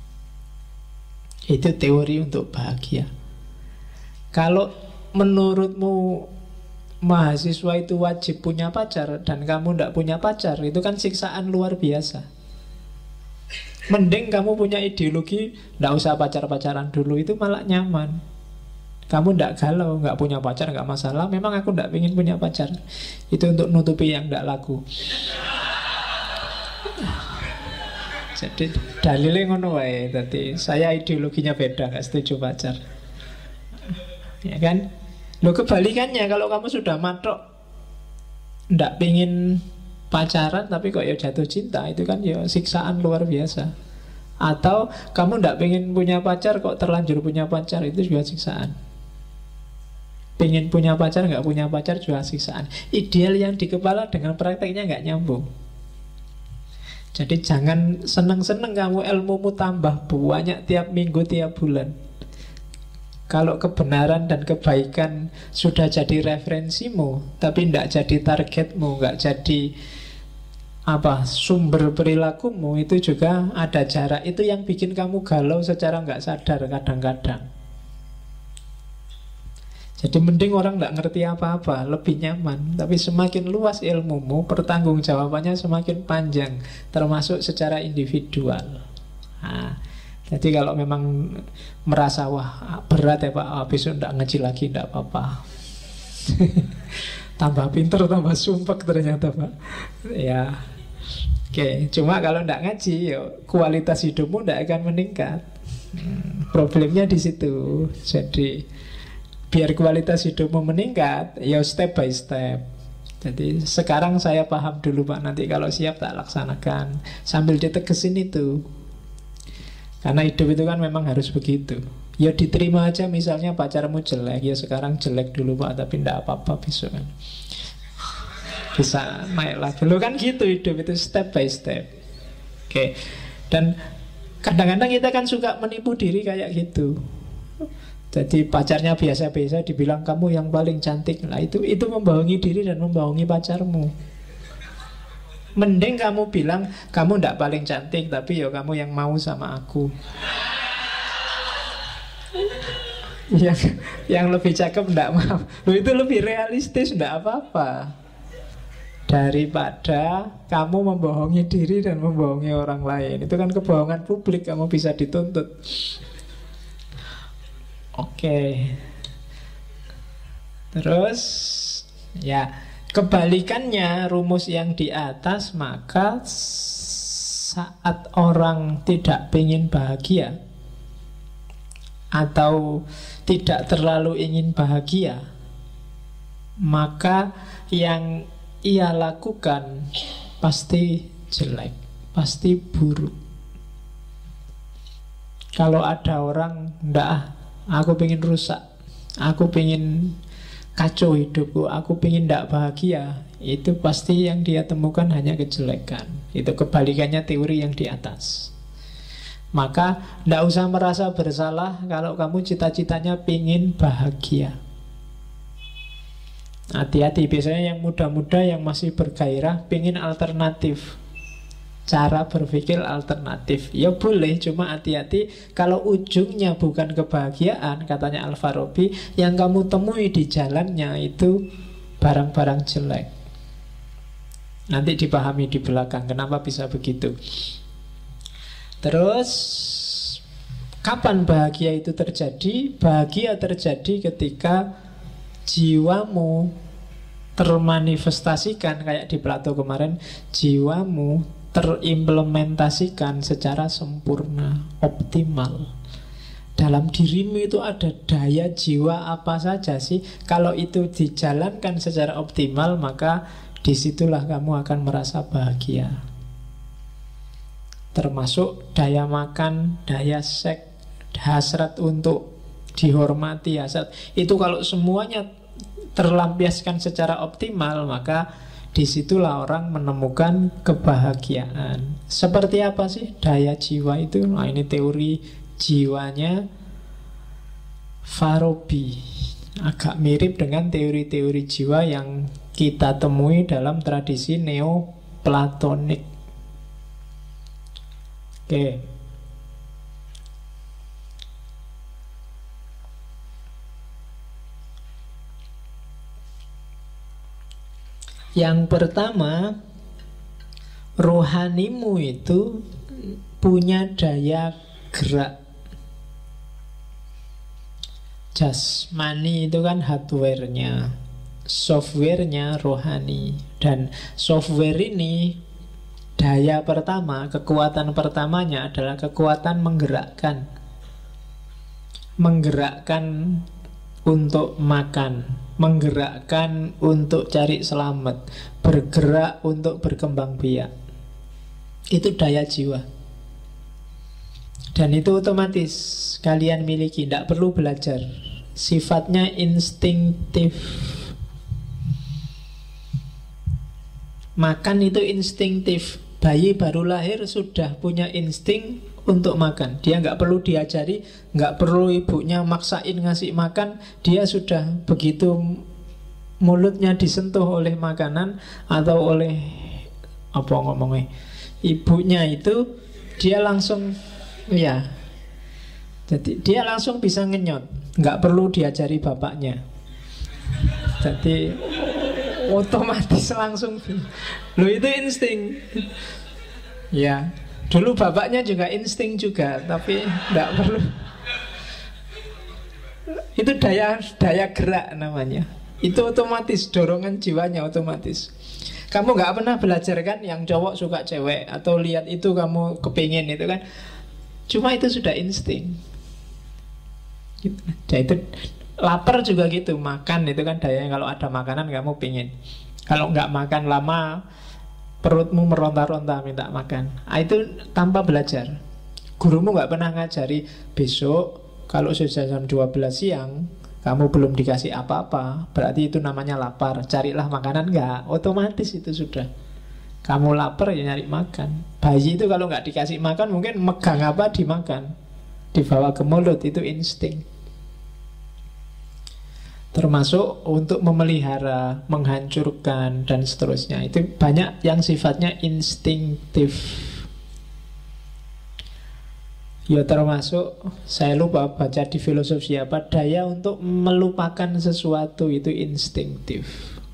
Itu teori untuk bahagia. Kalau menurutmu mahasiswa itu wajib punya pacar dan kamu tidak punya pacar, itu kan siksaan luar biasa. Mending kamu punya ideologi tidak usah pacar-pacaran dulu, itu malah nyaman. Kamu tidak galau, nggak punya pacar nggak masalah. Memang aku tidak ingin punya pacar. Itu untuk nutupi yang tidak laku. Jadi dalilnya ngono wae. Tadi saya ideologinya beda, nggak setuju pacar. Ya kan? Lo kebalikannya, kalau kamu sudah matok ndak pingin pacaran tapi kok ya jatuh cinta, itu kan ya siksaan luar biasa. Atau kamu ndak pingin punya pacar kok terlanjur punya pacar, itu juga siksaan. Pingin punya pacar nggak punya pacar juga siksaan. Ideal yang di kepala dengan prakteknya nggak nyambung. Jadi jangan seneng-seneng kamu ilmumu tambah banyak tiap minggu, tiap bulan. Kalau kebenaran dan kebaikan sudah jadi referensimu, tapi tidak jadi targetmu, nggak jadi sumber perilakumu, itu juga ada jarak. Itu yang bikin kamu galau secara nggak sadar kadang-kadang. Jadi mending orang nggak ngerti apa-apa, lebih nyaman. Tapi semakin luas ilmumu, pertanggungjawabannya semakin panjang, termasuk secara individual. Nah, jadi kalau memang merasa wah berat ya Pak, besok nggak ngaji lagi, nggak apa-apa. Tambah pinter, tambah sumpek ternyata Pak. Ya, oke. Cuma kalau nggak ngaji, yo, kualitas hidupmu nggak akan meningkat. Problemnya di situ. Jadi biar kualitas hidupmu meningkat, ya step by step. Jadi sekarang saya paham dulu Pak, nanti kalau siap tak laksanakan. Sambil ditegesin itu. Karena hidup itu kan memang harus begitu. Ya diterima aja, misalnya pacarmu jelek, ya sekarang jelek dulu Pak, tapi tidak apa-apa besok kan bisa naik lagi. Dulu kan gitu hidup itu, step by step. Oke. Dan kadang-kadang kita kan suka menipu diri kayak gitu. Jadi pacarnya biasa-biasa dibilang kamu yang paling cantik. Nah itu membohongi diri dan membohongi pacarmu. Mending kamu bilang kamu tidak paling cantik, tapi ya kamu yang mau sama aku. Yang lebih cakep tidak mau. Loh, itu lebih realistis, tidak apa-apa. Daripada kamu membohongi diri dan membohongi orang lain. Itu kan kebohongan publik, kamu bisa dituntut. Oke. Terus ya kebalikannya rumus yang di atas, maka saat orang tidak ingin bahagia atau tidak terlalu ingin bahagia, maka yang ia lakukan pasti jelek, pasti buruk. Kalau ada orang ndak, aku pengen rusak, aku pengen kacau hidupku, aku pengen tidak bahagia, itu pasti yang dia temukan hanya kejelekan. Itu kebalikannya teori yang di atas. Maka tidak usah merasa bersalah kalau kamu cita-citanya pengen bahagia. Hati-hati, biasanya yang muda-muda yang masih bergairah pengen alternatif, cara berpikir alternatif. Ya boleh, cuma hati-hati kalau ujungnya bukan kebahagiaan, katanya Al-Farabi, yang kamu temui di jalannya itu barang-barang jelek. Nanti dipahami di belakang kenapa bisa begitu. Terus kapan bahagia itu terjadi? Bahagia terjadi ketika jiwamu termanifestasikan kayak di Plato kemarin, jiwamu terimplementasikan secara sempurna, optimal. Dalam dirimu itu ada daya jiwa apa saja sih? Kalau itu dijalankan secara optimal, maka disitulah kamu akan merasa bahagia. Termasuk daya makan, daya seks, hasrat untuk dihormati, hasrat. Itu kalau semuanya terlampiaskan secara optimal, maka disitulah orang menemukan kebahagiaan. Seperti apa sih daya jiwa itu? Nah, ini teori jiwanya Farabi. Agak mirip dengan teori-teori jiwa yang kita temui dalam tradisi Neoplatonik. Oke. Yang pertama, rohanimu itu punya daya gerak. Jasmani itu kan hardware-nya, software-nya rohani. Dan software ini, daya pertama, kekuatan pertamanya adalah kekuatan menggerakkan. Menggerakkan untuk makan, menggerakkan untuk cari selamat, bergerak untuk berkembang biak. Itu daya jiwa. Dan itu otomatis kalian miliki, tidak perlu belajar. Sifatnya instinktif. Makan itu instinktif. Bayi baru lahir sudah punya insting untuk makan. Dia nggak perlu diajari, nggak perlu ibunya maksain ngasih makan. Dia sudah begitu mulutnya disentuh oleh makanan atau oleh apa ngomongnya ibunya itu, dia langsung ya. Jadi dia langsung bisa ngenyot, nggak perlu diajari bapaknya. Jadi otomatis langsung. Lo itu insting. Ya, dulu bapaknya juga insting juga, tapi nggak perlu. Itu daya gerak namanya. Itu otomatis, dorongan jiwanya otomatis. Kamu nggak pernah belajar kan yang cowok suka cewek, atau lihat itu kamu kepingin itu kan. Cuma itu sudah insting gitu. Jadi itu lapar juga gitu, makan itu kan dayanya. Kalau ada makanan kamu pingin. Kalau nggak makan lama, perutmu meronta-ronta minta makan. Itu tanpa belajar. Gurumu nggak pernah ngajari, besok kalau sudah jam 12 siang kamu belum dikasih apa-apa, berarti itu namanya lapar, carilah makanan. Nggak, otomatis itu sudah. Kamu lapar ya nyari makan. Bayi itu kalau nggak dikasih makan mungkin megang apa dimakan, dibawa ke mulut. Itu insting. Termasuk untuk memelihara, menghancurkan, dan seterusnya. Itu banyak yang sifatnya instinktif. Ya termasuk, saya lupa baca di filosofi apa, daya untuk melupakan sesuatu itu instinktif.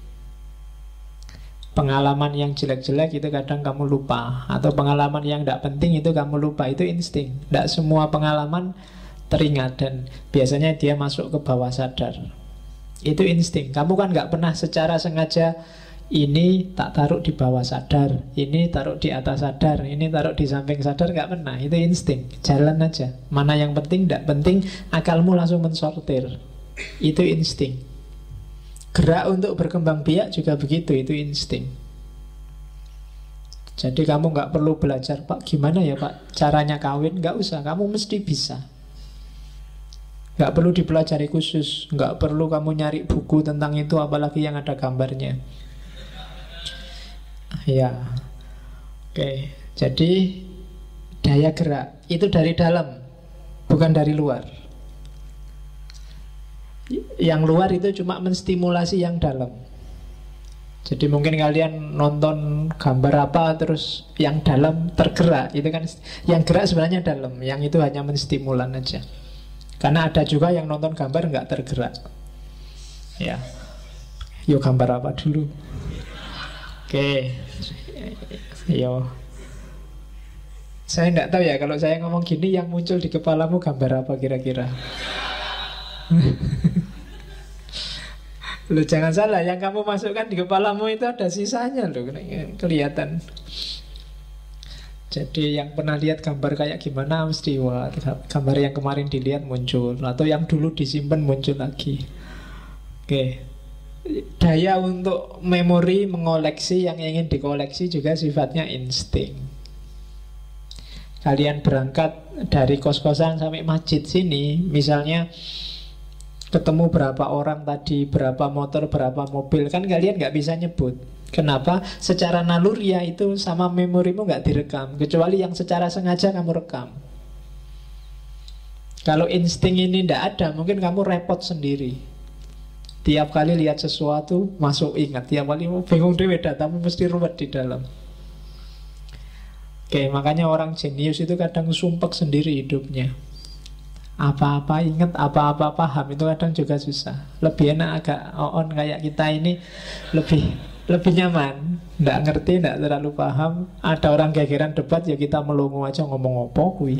Pengalaman yang jelek-jelek itu kadang kamu lupa, atau pengalaman yang tidak penting itu kamu lupa. Itu insting. Tidak semua pengalaman teringat, dan biasanya dia masuk ke bawah sadar. Itu insting. Kamu kan nggak pernah secara sengaja, ini tak taruh di bawah sadar, ini taruh di atas sadar, ini taruh di samping sadar. Nggak pernah. Itu insting. Jalan aja. Mana yang penting, tidak penting, akalmu langsung mensortir. Itu insting. Gerak untuk berkembang biak juga begitu. Itu insting. Jadi kamu nggak perlu belajar, Pak gimana ya Pak caranya kawin. Nggak usah, kamu mesti bisa. Nggak perlu dipelajari khusus, nggak perlu kamu nyari buku tentang itu, apalagi yang ada gambarnya. Ya, oke. Jadi daya gerak itu dari dalam, bukan dari luar. Yang luar itu cuma menstimulasi yang dalam. Jadi mungkin kalian nonton gambar apa, terus yang dalam tergerak, itu kan yang gerak sebenarnya dalam, yang itu hanya menstimulan aja. Karena ada juga yang nonton gambar nggak tergerak. Ya, yuk gambar apa dulu? Oke, yo. Saya nggak tahu ya, kalau saya ngomong gini yang muncul di kepalamu gambar apa kira-kira? Lu jangan salah, yang kamu masukkan di kepalamu itu ada sisanya loh, kelihatan. Jadi yang pernah lihat gambar kayak gimana mesti wah, gambar yang kemarin dilihat muncul, atau yang dulu disimpan muncul lagi. Oke. Daya untuk memori, mengoleksi yang ingin dikoleksi juga sifatnya insting. Kalian berangkat dari kos-kosan sampai masjid sini, misalnya ketemu berapa orang tadi, berapa motor, berapa mobil, kan kalian nggak bisa nyebut. Kenapa? Secara naluriah itu sama memorimu nggak direkam, kecuali yang secara sengaja kamu rekam. Kalau insting ini tidak ada, mungkin kamu repot sendiri. Tiap kali lihat sesuatu masuk ingat, tiap kali bingung dewe, datamu mesti ruwet di dalam. Oke, makanya orang jenius itu kadang sumpek sendiri hidupnya. Apa-apa ingat, apa-apa paham, itu kadang juga susah. Lebih enak agak on kayak kita ini, lebih nyaman. Nggak ngerti, nggak terlalu paham. Ada orang gegeran debat, ya kita melongo aja ngomong apa kui.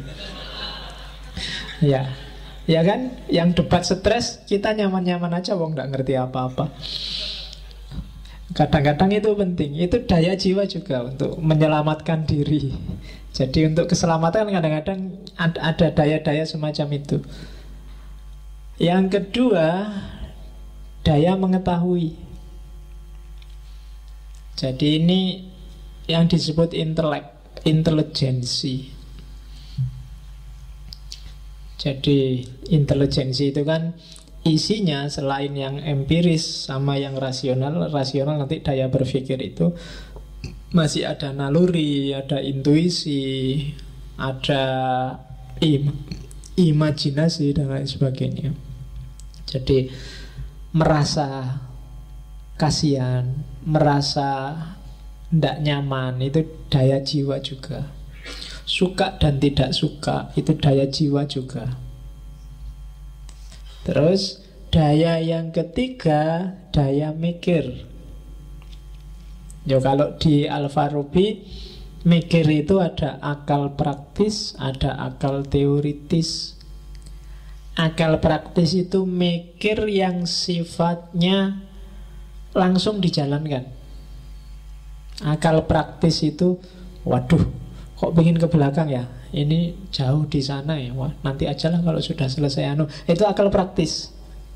Ya, ya kan? Yang debat stres, kita nyaman-nyaman aja, wong nggak ngerti apa-apa. Kadang-kadang itu penting. Itu daya jiwa juga untuk menyelamatkan diri. Jadi untuk keselamatan kadang-kadang ada daya-daya semacam itu. Yang kedua, daya mengetahui. Jadi ini yang disebut intelijensi. Jadi intelijensi itu kan isinya selain yang empiris sama yang rasional. Rasional nanti daya berpikir itu masih ada naluri, ada intuisi, ada imajinasi dan lain sebagainya. Jadi merasa kasihan, merasa tidak nyaman, itu daya jiwa juga. Suka dan tidak suka, itu daya jiwa juga. Terus daya yang ketiga, daya mikir. Ya kalau di Al-Farabi, mikir itu ada akal praktis, ada akal teoritis. Akal praktis itu mikir yang sifatnya langsung dijalankan. Akal praktis itu, waduh, kok pengen ke belakang ya? Ini jauh di sana ya. Wah, nanti aja lah kalau sudah selesai Itu akal praktis.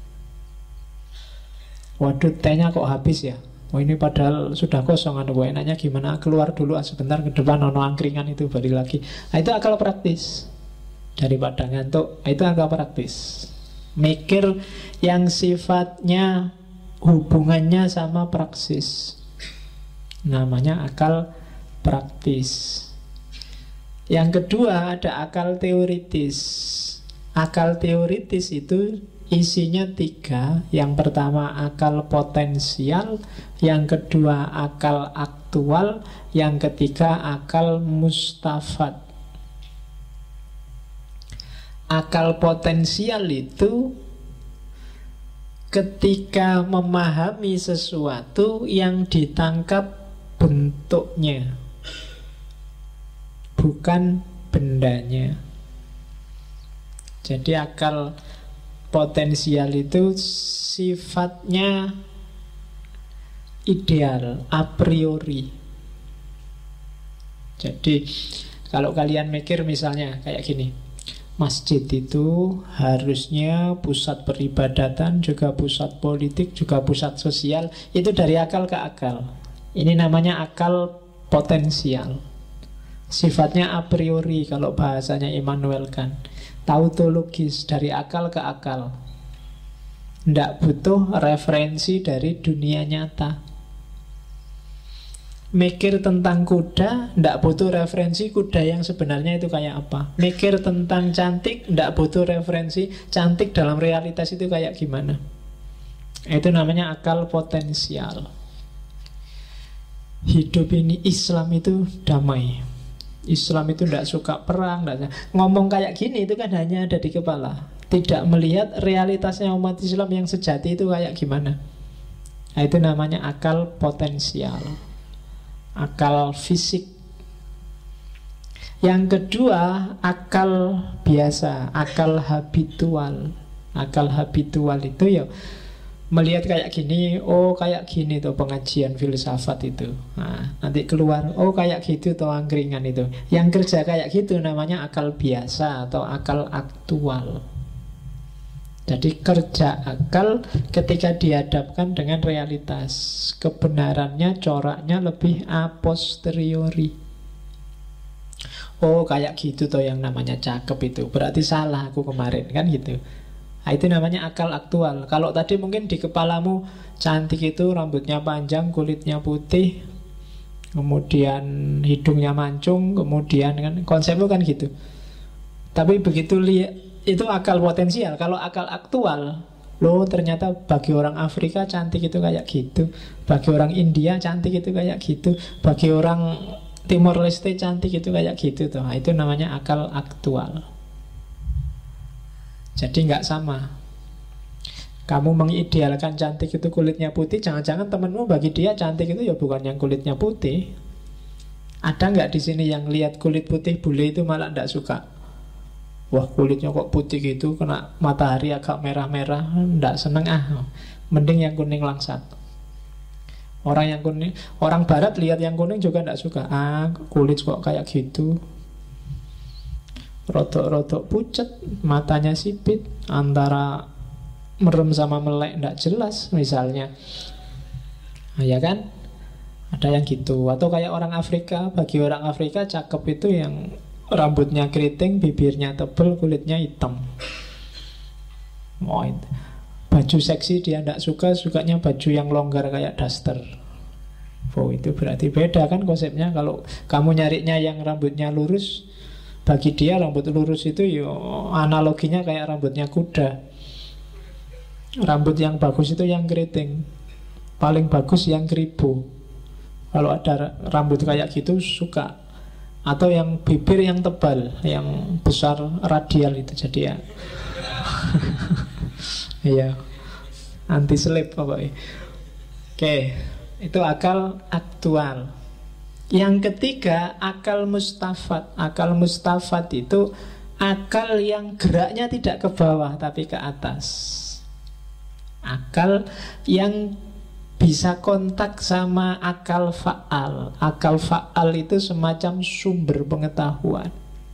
Waduh, tehnya kok habis ya? Oh ini padahal sudah kosong gue enaknya gimana? Keluar dulu sebentar ke depan ono angkringan itu balik lagi. Itu akal praktis. Daripada ngantuk, itu akal praktis. Mikir yang sifatnya hubungannya sama praksis, namanya akal praktis. Yang kedua ada akal teoritis. Akal teoritis itu isinya tiga. Yang pertama akal potensial, yang kedua akal aktual, yang ketiga akal mustafad. Akal potensial itu ketika memahami sesuatu yang ditangkap bentuknya, bukan bendanya. Jadi akal potensial itu sifatnya ideal, a priori. Jadi kalau kalian mikir misalnya kayak gini, masjid itu harusnya pusat peribadatan, juga pusat politik, juga pusat sosial. Itu dari akal ke akal. Ini namanya akal potensial. Sifatnya a priori kalau bahasanya Immanuel Kant. Tautologis, dari akal ke akal. Tidak butuh referensi dari dunia nyata. Mikir tentang kuda, tidak butuh referensi kuda yang sebenarnya itu kayak apa. Mikir tentang cantik, tidak butuh referensi cantik dalam realitas itu kayak gimana. Itu namanya akal potensial. Hidup ini, Islam itu damai. Islam itu tidak suka perang, ngomong kayak gini itu kan hanya ada di kepala, tidak melihat realitasnya umat Islam yang sejati itu kayak gimana. Nah, itu namanya akal potensial, akal fisik. Yang kedua akal biasa, akal habitual. Akal habitual itu ya melihat kayak gini, oh kayak gini tuh pengajian filsafat itu. Nah, nanti keluar, oh kayak gitu tuh angkringan itu. Yang kerja kayak gitu namanya akal biasa atau akal aktual. Jadi kerja akal ketika dihadapkan dengan realitas, kebenarannya coraknya lebih a posteriori. Oh kayak gitu tuh yang namanya cakep itu, berarti salah aku kemarin, kan gitu. Nah, itu namanya akal aktual. Kalau tadi mungkin di kepalamu cantik itu rambutnya panjang, kulitnya putih, kemudian hidungnya mancung, kemudian kan konsepnya kan gitu. Tapi begitu lihat itu akal potensial. Kalau akal aktual, loh ternyata bagi orang Afrika cantik itu kayak gitu, bagi orang India cantik itu kayak gitu, bagi orang Timor Leste cantik itu kayak gitu tuh. Nah, itu namanya akal aktual. Jadi nggak sama. Kamu mengidealkan cantik itu kulitnya putih, jangan-jangan temenmu bagi dia cantik itu ya bukan yang kulitnya putih. Ada nggak di sini yang lihat kulit putih bule itu malah nggak suka? Wah kulitnya kok putih gitu, kena matahari agak merah-merah, nggak seneng ah. Mending yang kuning langsat. Orang yang kuning, orang barat lihat yang kuning juga nggak suka. Ah kulit kok kayak gitu, rodok-rodok pucet, matanya sipit, antara merem sama melek nggak jelas misalnya. Nah, ya kan? Ada yang gitu. Atau kayak orang Afrika, bagi orang Afrika cakep itu yang rambutnya keriting, bibirnya tebal, kulitnya hitam. Oh, itu. Baju seksi dia nggak suka, sukanya baju yang longgar kayak daster. Oh itu berarti beda kan konsepnya. Kalau kamu nyarinya yang rambutnya lurus, bagi dia rambut lurus itu yo analoginya kayak rambutnya kuda. Rambut yang bagus itu yang keriting, paling bagus yang keribu. Kalau ada rambut kayak gitu suka. Atau yang bibir yang tebal, yang besar radial itu. Jadi ya iya, anti slip pokoknya. Oke, itu akal aktual. Yang ketiga, akal mustafat. Akal mustafat itu akal yang geraknya tidak ke bawah tapi ke atas. Akal yang bisa kontak sama akal faal. Akal faal itu semacam sumber pengetahuan,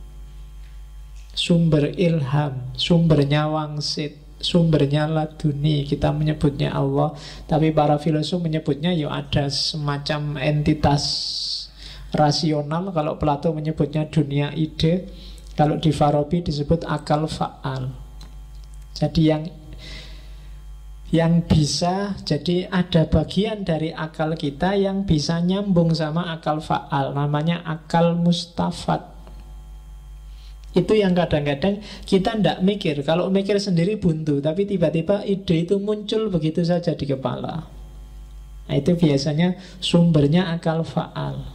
sumber ilham, sumbernya wangsit, sumbernya laduni. Kita menyebutnya Allah, tapi para filosof menyebutnya ya ada semacam entitas rasional. Kalau Plato menyebutnya dunia ide, kalau di Farabi disebut akal faal. Jadi yang bisa, jadi ada bagian dari akal kita yang bisa nyambung sama akal faal, namanya akal mustafat. Itu yang kadang-kadang kita tidak mikir. Kalau mikir sendiri buntu, tapi tiba-tiba ide itu muncul begitu saja di kepala. Nah, itu biasanya sumbernya akal faal.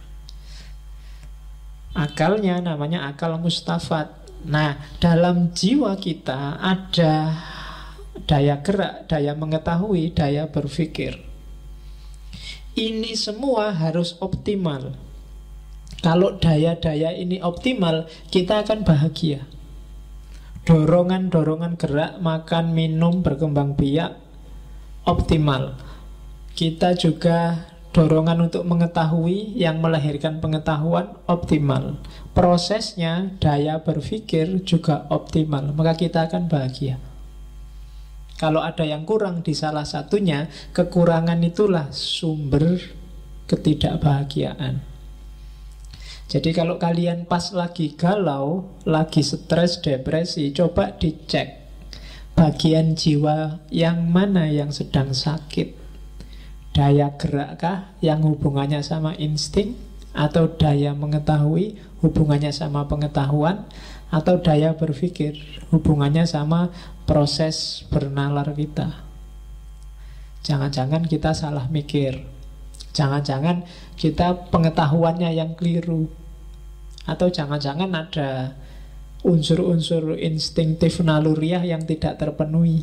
Akalnya namanya akal mustafat. Nah, dalam jiwa kita ada daya gerak, daya mengetahui, daya berpikir. Ini semua harus optimal. Kalau daya-daya ini optimal, kita akan bahagia. Dorongan-dorongan gerak, makan, minum, berkembang biak optimal. Kita juga dorongan untuk mengetahui yang melahirkan pengetahuan optimal. Prosesnya, daya berpikir juga optimal. Maka kita akan bahagia. Kalau ada yang kurang di salah satunya, kekurangan itulah sumber ketidakbahagiaan. Jadi kalau kalian pas lagi galau, lagi stres, depresi, coba dicek bagian jiwa yang mana yang sedang sakit. Daya gerakkah yang hubungannya sama insting, atau daya mengetahui hubungannya sama pengetahuan, atau daya berpikir hubungannya sama proses bernalar kita. Jangan-jangan kita salah mikir, jangan-jangan kita pengetahuannya yang keliru, atau jangan-jangan ada unsur-unsur instinktif naluriah yang tidak terpenuhi.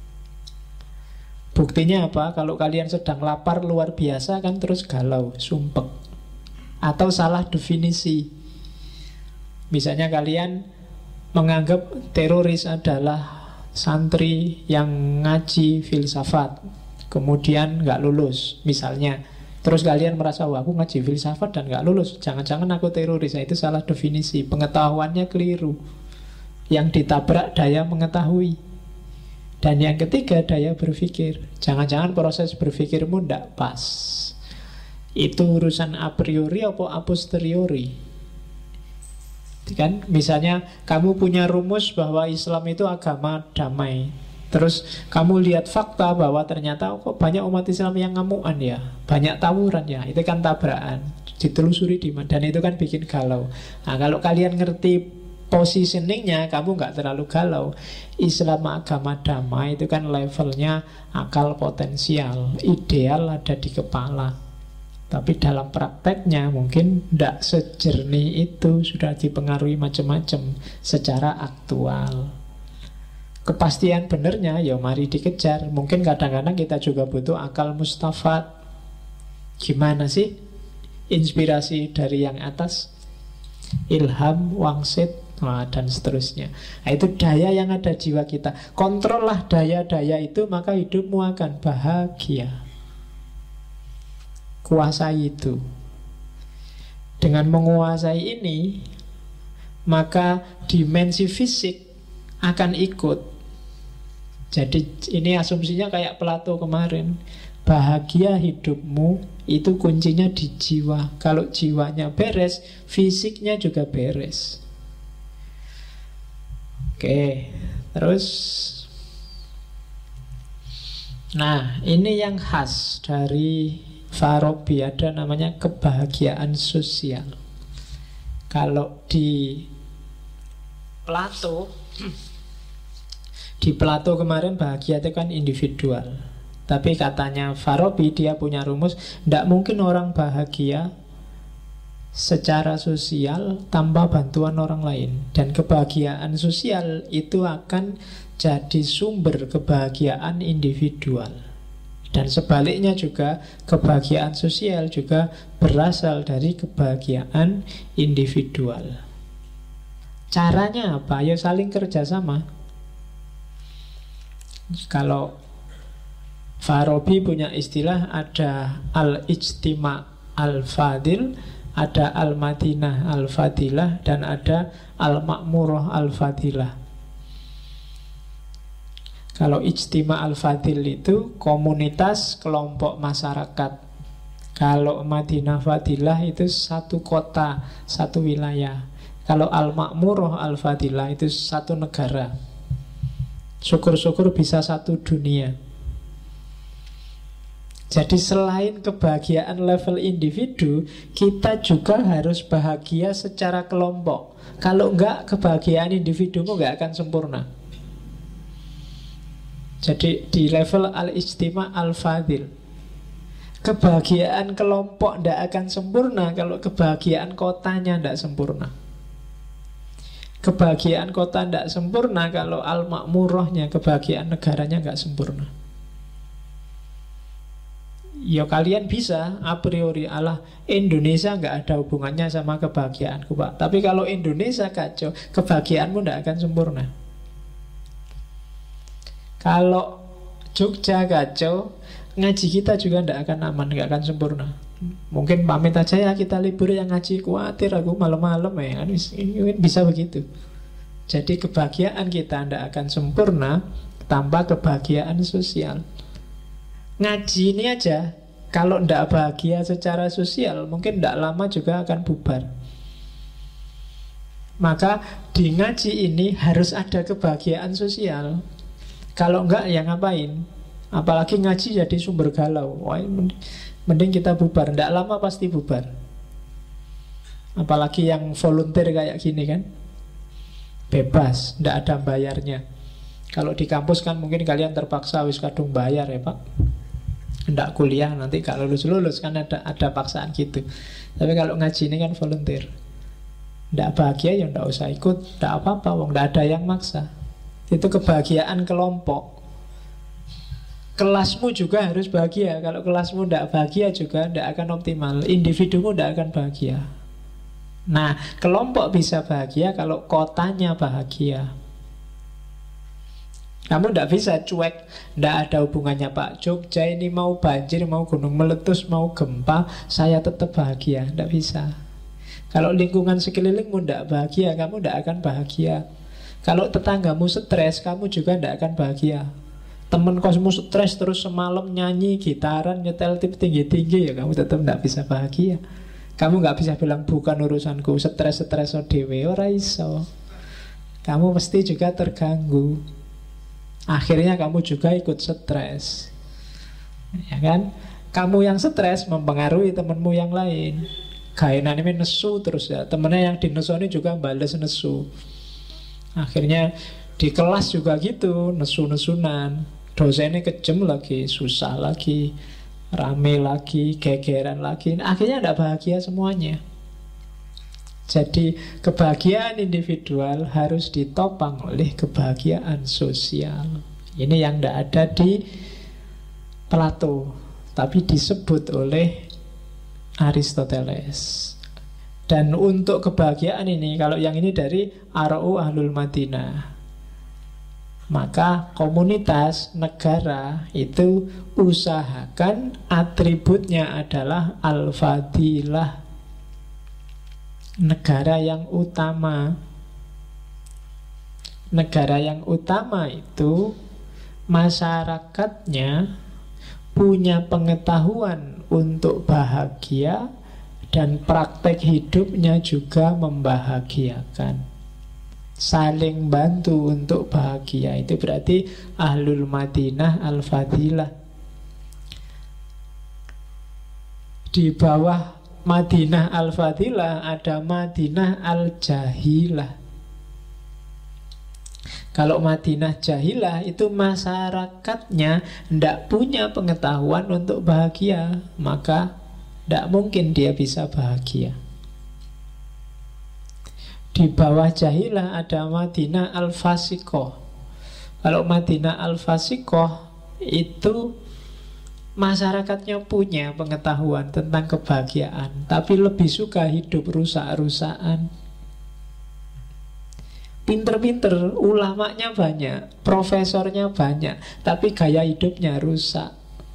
Buktinya apa? Kalau kalian sedang lapar luar biasa kan terus galau, sumpek, atau salah definisi. Misalnya kalian menganggap teroris adalah santri yang ngaji filsafat kemudian nggak lulus misalnya, terus kalian merasa, wah aku ngaji filsafat dan nggak lulus, jangan-jangan aku teroris. Nah, itu salah definisi, pengetahuannya keliru. Yang ditabrak daya mengetahui. Dan yang ketiga, daya berpikir. Jangan-jangan proses berpikirmu nggak pas. Itu urusan a priori atau a posteriori. Kan misalnya kamu punya rumus bahwa Islam itu agama damai, terus kamu lihat fakta bahwa ternyata kok banyak umat Islam yang ngamuan ya, banyak tawuran ya, itu kan tabrakan, ditelusuri di mana, dan itu kan bikin galau. Nah, kalau kalian ngerti positioningnya, kamu nggak terlalu galau. Islam agama damai itu kan levelnya akal potensial, ideal ada di kepala. Tapi dalam prakteknya mungkin tidak sejernih itu, sudah dipengaruhi macam-macam secara aktual. Kepastian benernya ya mari dikejar. Mungkin kadang-kadang kita juga butuh akal mustafat. Gimana sih inspirasi dari yang atas, ilham, wangsit, dan seterusnya. Nah, itu daya yang ada jiwa kita. Kontrollah daya-daya itu, maka hidupmu akan bahagia. Kuasai itu. Dengan menguasai ini, maka dimensi fisik akan ikut. Jadi ini asumsinya kayak Plato kemarin. Bahagia hidupmu itu kuncinya di jiwa. Kalau jiwanya beres, fisiknya juga beres. Oke, terus nah, ini yang khas dari Farabi, ada namanya kebahagiaan sosial. Kalau di Plato kemarin bahagia itu kan individual. Tapi katanya Farabi, dia punya rumus, tidak mungkin orang bahagia secara sosial tanpa bantuan orang lain. Dan kebahagiaan sosial itu akan jadi sumber kebahagiaan individual. Dan sebaliknya juga, kebahagiaan sosial juga berasal dari kebahagiaan individual. Caranya apa? Ya saling kerjasama. Kalau Farabi punya istilah, ada al-ijtima' al-fadil, ada al-madinah al-fadilah, dan ada al-ma'murah al-fadilah. Kalau ijtima' al-fadil itu komunitas, kelompok masyarakat. Kalau Madinah Fadilah itu satu kota, satu wilayah. Kalau al-ma'murah al-fadilah itu satu negara. Syukur-syukur bisa satu dunia. Jadi selain kebahagiaan level individu, kita juga harus bahagia secara kelompok. Kalau enggak, kebahagiaan individumu enggak akan sempurna. Jadi di level al-ijtima' al-fadil, kebahagiaan kelompok tidak akan sempurna kalau kebahagiaan kotanya tidak sempurna. Kebahagiaan kota tidak sempurna kalau al-ma'murahnya, kebahagiaan negaranya nggak sempurna. Ya kalian bisa a priori, alah Indonesia nggak ada hubungannya sama kebahagiaanku Pak. Tapi kalau Indonesia kacau, kebahagiaanmu tidak akan sempurna. Kalau Jogja kacau, ngaji kita juga tidak akan aman, tidak akan sempurna. Mungkin pamit aja ya kita libur, yang ngaji khawatir aku malam-malam ya kan, bisa begitu. Jadi kebahagiaan kita tidak akan sempurna tanpa kebahagiaan sosial. Ngaji ini aja, kalau tidak bahagia secara sosial, mungkin tidak lama juga akan bubar. Maka di ngaji ini harus ada kebahagiaan sosial. Kalau enggak ya ngapain? Apalagi ngaji jadi sumber galau. Wah, mending kita bubar. Tidak lama pasti bubar. Apalagi yang volunteer kayak gini kan, bebas, tidak ada bayarnya. Kalau di kampus kan mungkin kalian terpaksa wis kadung bayar ya Pak, tidak kuliah nanti kalau lulus kan ada paksaan gitu. Tapi kalau ngaji ini kan volunteer. Tidak bahagia ya tidak usah ikut, tidak apa-apa, wong tidak ada yang maksa. Itu kebahagiaan kelompok. Kelasmu juga harus bahagia. Kalau kelasmu tidak bahagia juga tidak akan optimal. Individumu tidak akan bahagia. Nah, kelompok bisa bahagia kalau kotanya bahagia. Kamu tidak bisa cuek, tidak ada hubungannya Pak Jogja ini mau banjir, mau gunung meletus, mau gempa, saya tetap bahagia. Tidak bisa. Kalau lingkungan sekelilingmu tidak bahagia, kamu tidak akan bahagia. Kalau tetanggamu stres, kamu juga tidak akan bahagia. Temen kosmu stres terus semalam nyanyi, gitaran, nyetel tip tinggi-tinggi, ya kamu tetap tidak bisa bahagia. Kamu nggak bisa bilang bukan urusanku, stres-stres dewe, ora iso. Kamu mesti juga terganggu. Akhirnya kamu juga ikut stres, ya kan? Kamu yang stres mempengaruhi temenmu yang lain. Gaenane nesu terus ya, temennya yang dinesoni juga bales nesu. Akhirnya di kelas juga gitu, nesu-nesunan. Dosennya kejem lagi, susah lagi, rame lagi, gegeran lagi. Akhirnya tidak bahagia semuanya. Jadi kebahagiaan individual harus ditopang oleh kebahagiaan sosial. Ini yang tidak ada di Plato, tapi disebut oleh Aristoteles. Dan untuk kebahagiaan ini, kalau yang ini dari Ara'u Ahlul Madinah, maka komunitas, negara itu usahakan atributnya adalah al-fadilah, negara yang utama. Negara yang utama itu masyarakatnya punya pengetahuan untuk bahagia dan praktek hidupnya juga membahagiakan, saling bantu untuk bahagia. Itu berarti Ahlul Madinah Al-Fadilah. Di bawah Madinah Al-Fadilah ada Madinah Al-Jahilah. Kalau Madinah Jahilah itu masyarakatnya tidak punya pengetahuan untuk bahagia, maka tidak mungkin dia bisa bahagia. Di bawah Jahilah ada Madinah Al-Fasikoh. Kalau Madinah Al-Fasikoh itu masyarakatnya punya pengetahuan tentang kebahagiaan, tapi lebih suka hidup rusak-rusakan. Pinter-pinter, ulamanya banyak, profesornya banyak, tapi gaya hidupnya rusak.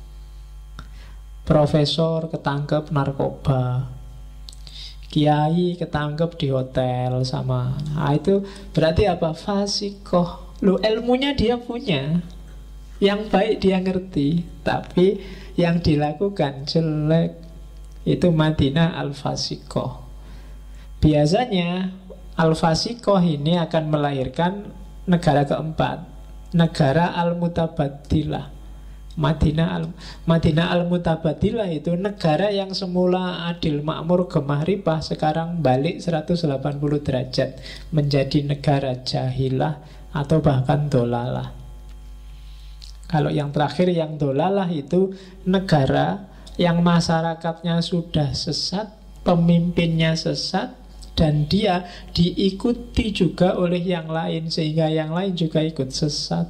Profesor ketangkep narkoba, kiai ketangkep di hotel sama. Nah, itu berarti apa? Fasikoh. Loh, ilmunya dia punya, yang baik dia ngerti, tapi yang dilakukan jelek. Itu Madinah Al-Fasikoh. Biasanya Al-Fasikoh ini akan melahirkan negara keempat, negara Al-Mutabadilah. Madinah Al-Mutabadilah itu negara yang semula adil, makmur, gemah ripah, sekarang balik 180 derajat menjadi negara jahilah atau bahkan dolalah. Kalau yang terakhir, yang dolalah, itu negara yang masyarakatnya sudah sesat, pemimpinnya sesat, dan dia diikuti juga oleh yang lain, sehingga yang lain juga ikut sesat.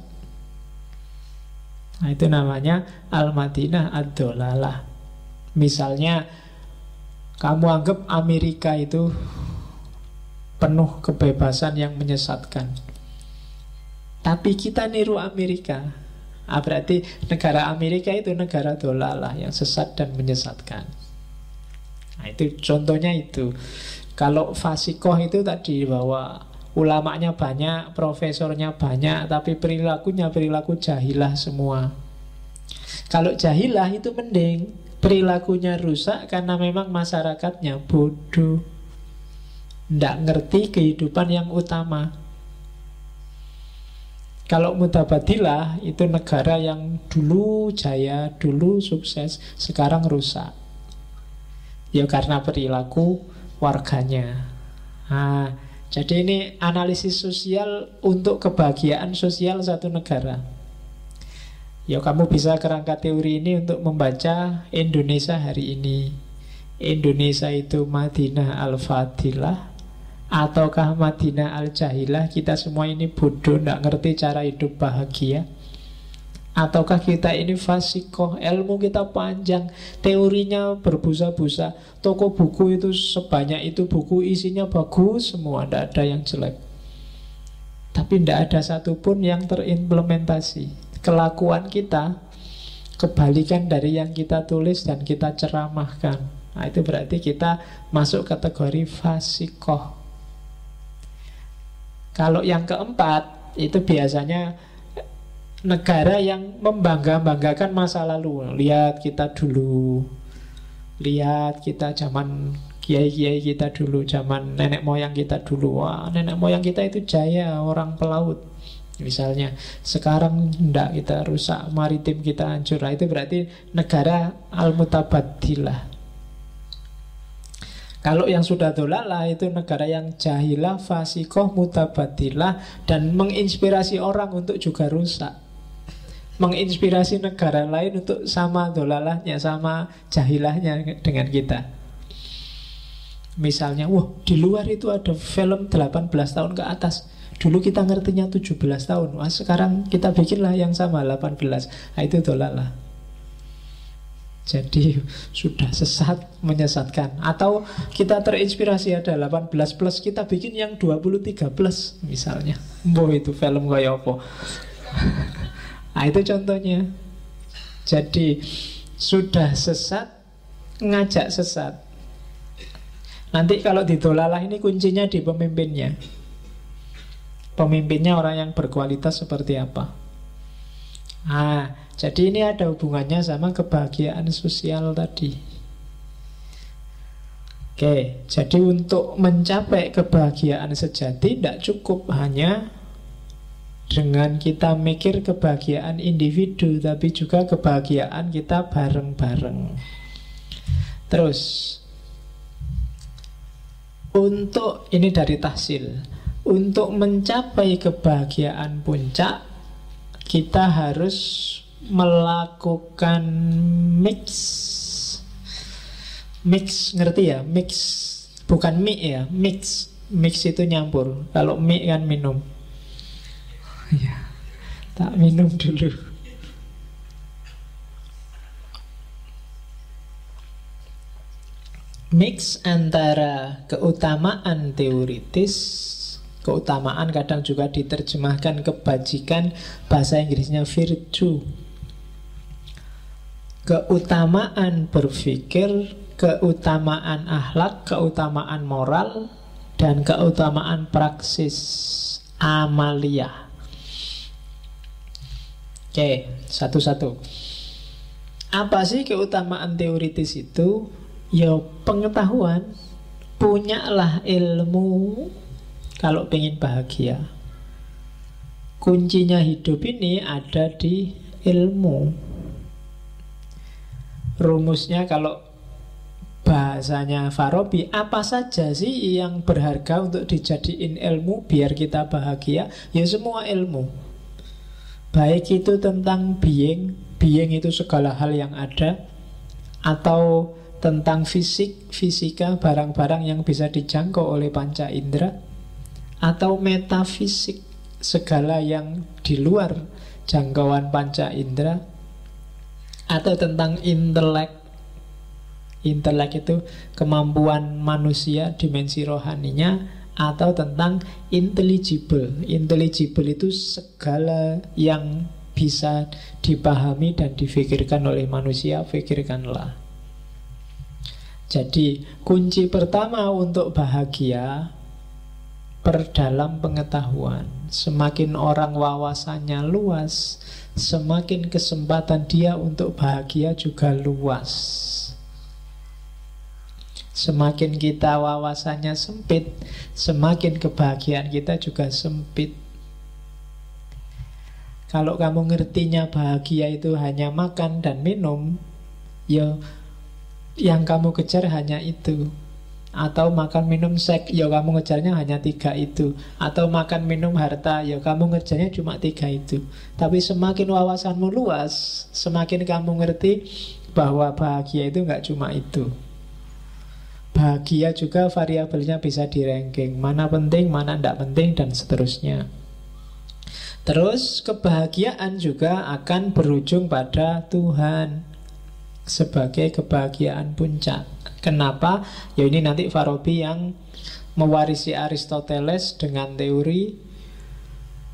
Nah, itu namanya Al-Madinah Ad-Dolalah. Misalnya kamu anggap Amerika itu penuh kebebasan yang menyesatkan, tapi kita niru Amerika. Berarti negara Amerika itu negara dolalah yang sesat dan menyesatkan. Nah, itu contohnya itu. Kalau fasikoh itu tadi bahwa ulamanya banyak, profesornya banyak, tapi perilakunya perilaku jahilah semua. Kalau jahilah itu mending, perilakunya rusak karena memang masyarakatnya bodoh, tidak ngerti kehidupan yang utama. Kalau mutabadilah itu negara yang dulu jaya, dulu sukses, sekarang rusak. Ya karena perilaku warganya. Nah, jadi ini analisis sosial untuk kebahagiaan sosial satu negara. Ya kamu bisa kerangka teori ini untuk membaca Indonesia hari ini. Indonesia itu Madinah Al-Fadilah ataukah Madinah Al-Jahilah? Kita semua ini bodoh, tidak ngerti cara hidup bahagia. Ataukah kita ini fasikoh, ilmu kita panjang, teorinya berbusa-busa, toko buku itu sebanyak itu, buku isinya bagus semua, tidak ada yang jelek, tapi tapi tidak ada satupun yang terimplementasi. Kelakuan kita kebalikan dari yang kita tulis dan kita ceramahkan. Nah, itu berarti kita masuk kategori fasikoh. Kalau yang keempat, itu biasanya negara yang membangga-banggakan masa lalu. Lihat kita dulu, lihat kita zaman kiai-kiai kita dulu, zaman nenek moyang kita dulu. Wah, nenek moyang kita itu jaya, orang pelaut misalnya. Sekarang enggak, kita rusak, maritim kita hancur. Nah, itu berarti negara al-mutabaddilah. Kalau yang sudah dolalah itu negara yang jahilah, fasikoh, mutabadilah, dan menginspirasi orang untuk juga rusak, menginspirasi negara lain untuk sama dolalahnya, sama jahilahnya dengan kita. Misalnya, wah di luar itu ada film 18 tahun ke atas. Dulu kita ngertinya 17 tahun. Wah sekarang kita bikinlah yang sama 18. Nah, itu dolalah. Jadi sudah sesat, menyesatkan. Atau kita terinspirasi ada 18 plus, kita bikin yang 23 plus misalnya. Boh itu film kayak apa. Nah itu contohnya. Jadi sudah sesat, ngajak sesat. Nanti kalau didolalah ini kuncinya di pemimpinnya. Pemimpinnya orang yang berkualitas seperti apa. Nah, jadi ini ada hubungannya sama kebahagiaan sosial tadi. Oke, jadi untuk mencapai kebahagiaan sejati tidak cukup hanya dengan kita mikir kebahagiaan individu, tapi juga kebahagiaan kita bareng-bareng. Terus untuk ini dari tahsil, untuk mencapai kebahagiaan puncak kita harus melakukan mix, ngerti ya? Mix, bukan mix ya, mix. Mix itu nyampur. Kalau mix kan minum. Ya, tak minum dulu. Mix antara keutamaan teoritis. Keutamaan kadang juga diterjemahkan kebajikan, bahasa Inggrisnya virtue. Keutamaan berpikir, keutamaan akhlak, keutamaan moral, dan keutamaan praksis amaliyah. Oke, satu-satu. Apa sih keutamaan teoritis itu? Ya pengetahuan. Punyalah ilmu kalau pengen bahagia. Kuncinya hidup ini ada di ilmu. Rumusnya kalau bahasanya Farabi, apa saja sih yang berharga untuk dijadiin ilmu biar kita bahagia? Ya semua ilmu. Baik itu tentang being itu segala hal yang ada, atau tentang fisik, fisika, barang-barang yang bisa dijangkau oleh panca indera, atau metafisik, segala yang di luar jangkauan panca indera, atau tentang intelek. Intelek itu kemampuan manusia, dimensi rohaninya, atau tentang intelligible. Intelligible itu segala yang bisa dipahami dan difikirkan oleh manusia, fikirkanlah. Jadi kunci pertama untuk bahagia, perdalam pengetahuan. Semakin orang wawasannya luas, semakin kesempatan dia untuk bahagia juga luas. Semakin kita wawasannya sempit, semakin kebahagiaan kita juga sempit. Kalau kamu ngertinya bahagia itu hanya makan dan minum, ya yang kamu kejar hanya itu. Atau makan minum seks, ya kamu ngejarnya hanya 3 itu. Atau makan minum harta, ya kamu ngejarnya cuma 3 itu. Tapi semakin wawasanmu luas, semakin kamu ngerti bahwa bahagia itu nggak cuma itu. Bahagia juga variabelnya bisa di-ranking, mana penting, mana tidak penting, dan seterusnya. Terus kebahagiaan juga akan berujung pada Tuhan sebagai kebahagiaan puncak. Kenapa? Ya ini nanti Farabi yang mewarisi Aristoteles dengan teori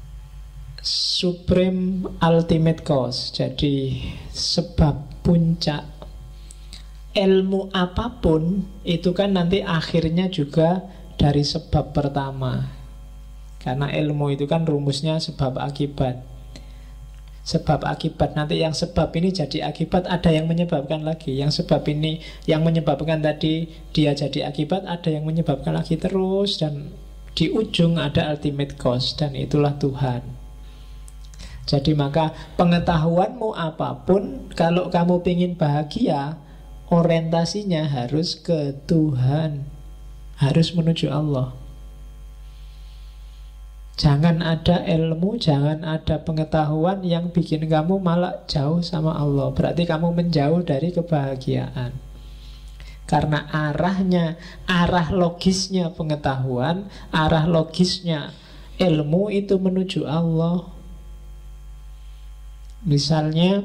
Supreme ultimate cause. Jadi sebab puncak. Ilmu apapun itu kan nanti akhirnya juga dari sebab pertama. Karena ilmu itu kan rumusnya sebab akibat. Sebab akibat, nanti yang sebab ini jadi akibat, ada yang menyebabkan lagi. Yang sebab ini yang menyebabkan tadi dia jadi akibat, ada yang menyebabkan lagi terus. Dan di ujung ada ultimate cause, dan itulah Tuhan. Jadi maka pengetahuanmu apapun, kalau kamu ingin bahagia, orientasinya harus ke Tuhan, harus menuju Allah. Jangan ada ilmu, jangan ada pengetahuan yang bikin kamu malah jauh sama Allah. Berarti kamu menjauh dari kebahagiaan. Karena arah logisnya pengetahuan, arah logisnya ilmu itu menuju Allah. Misalnya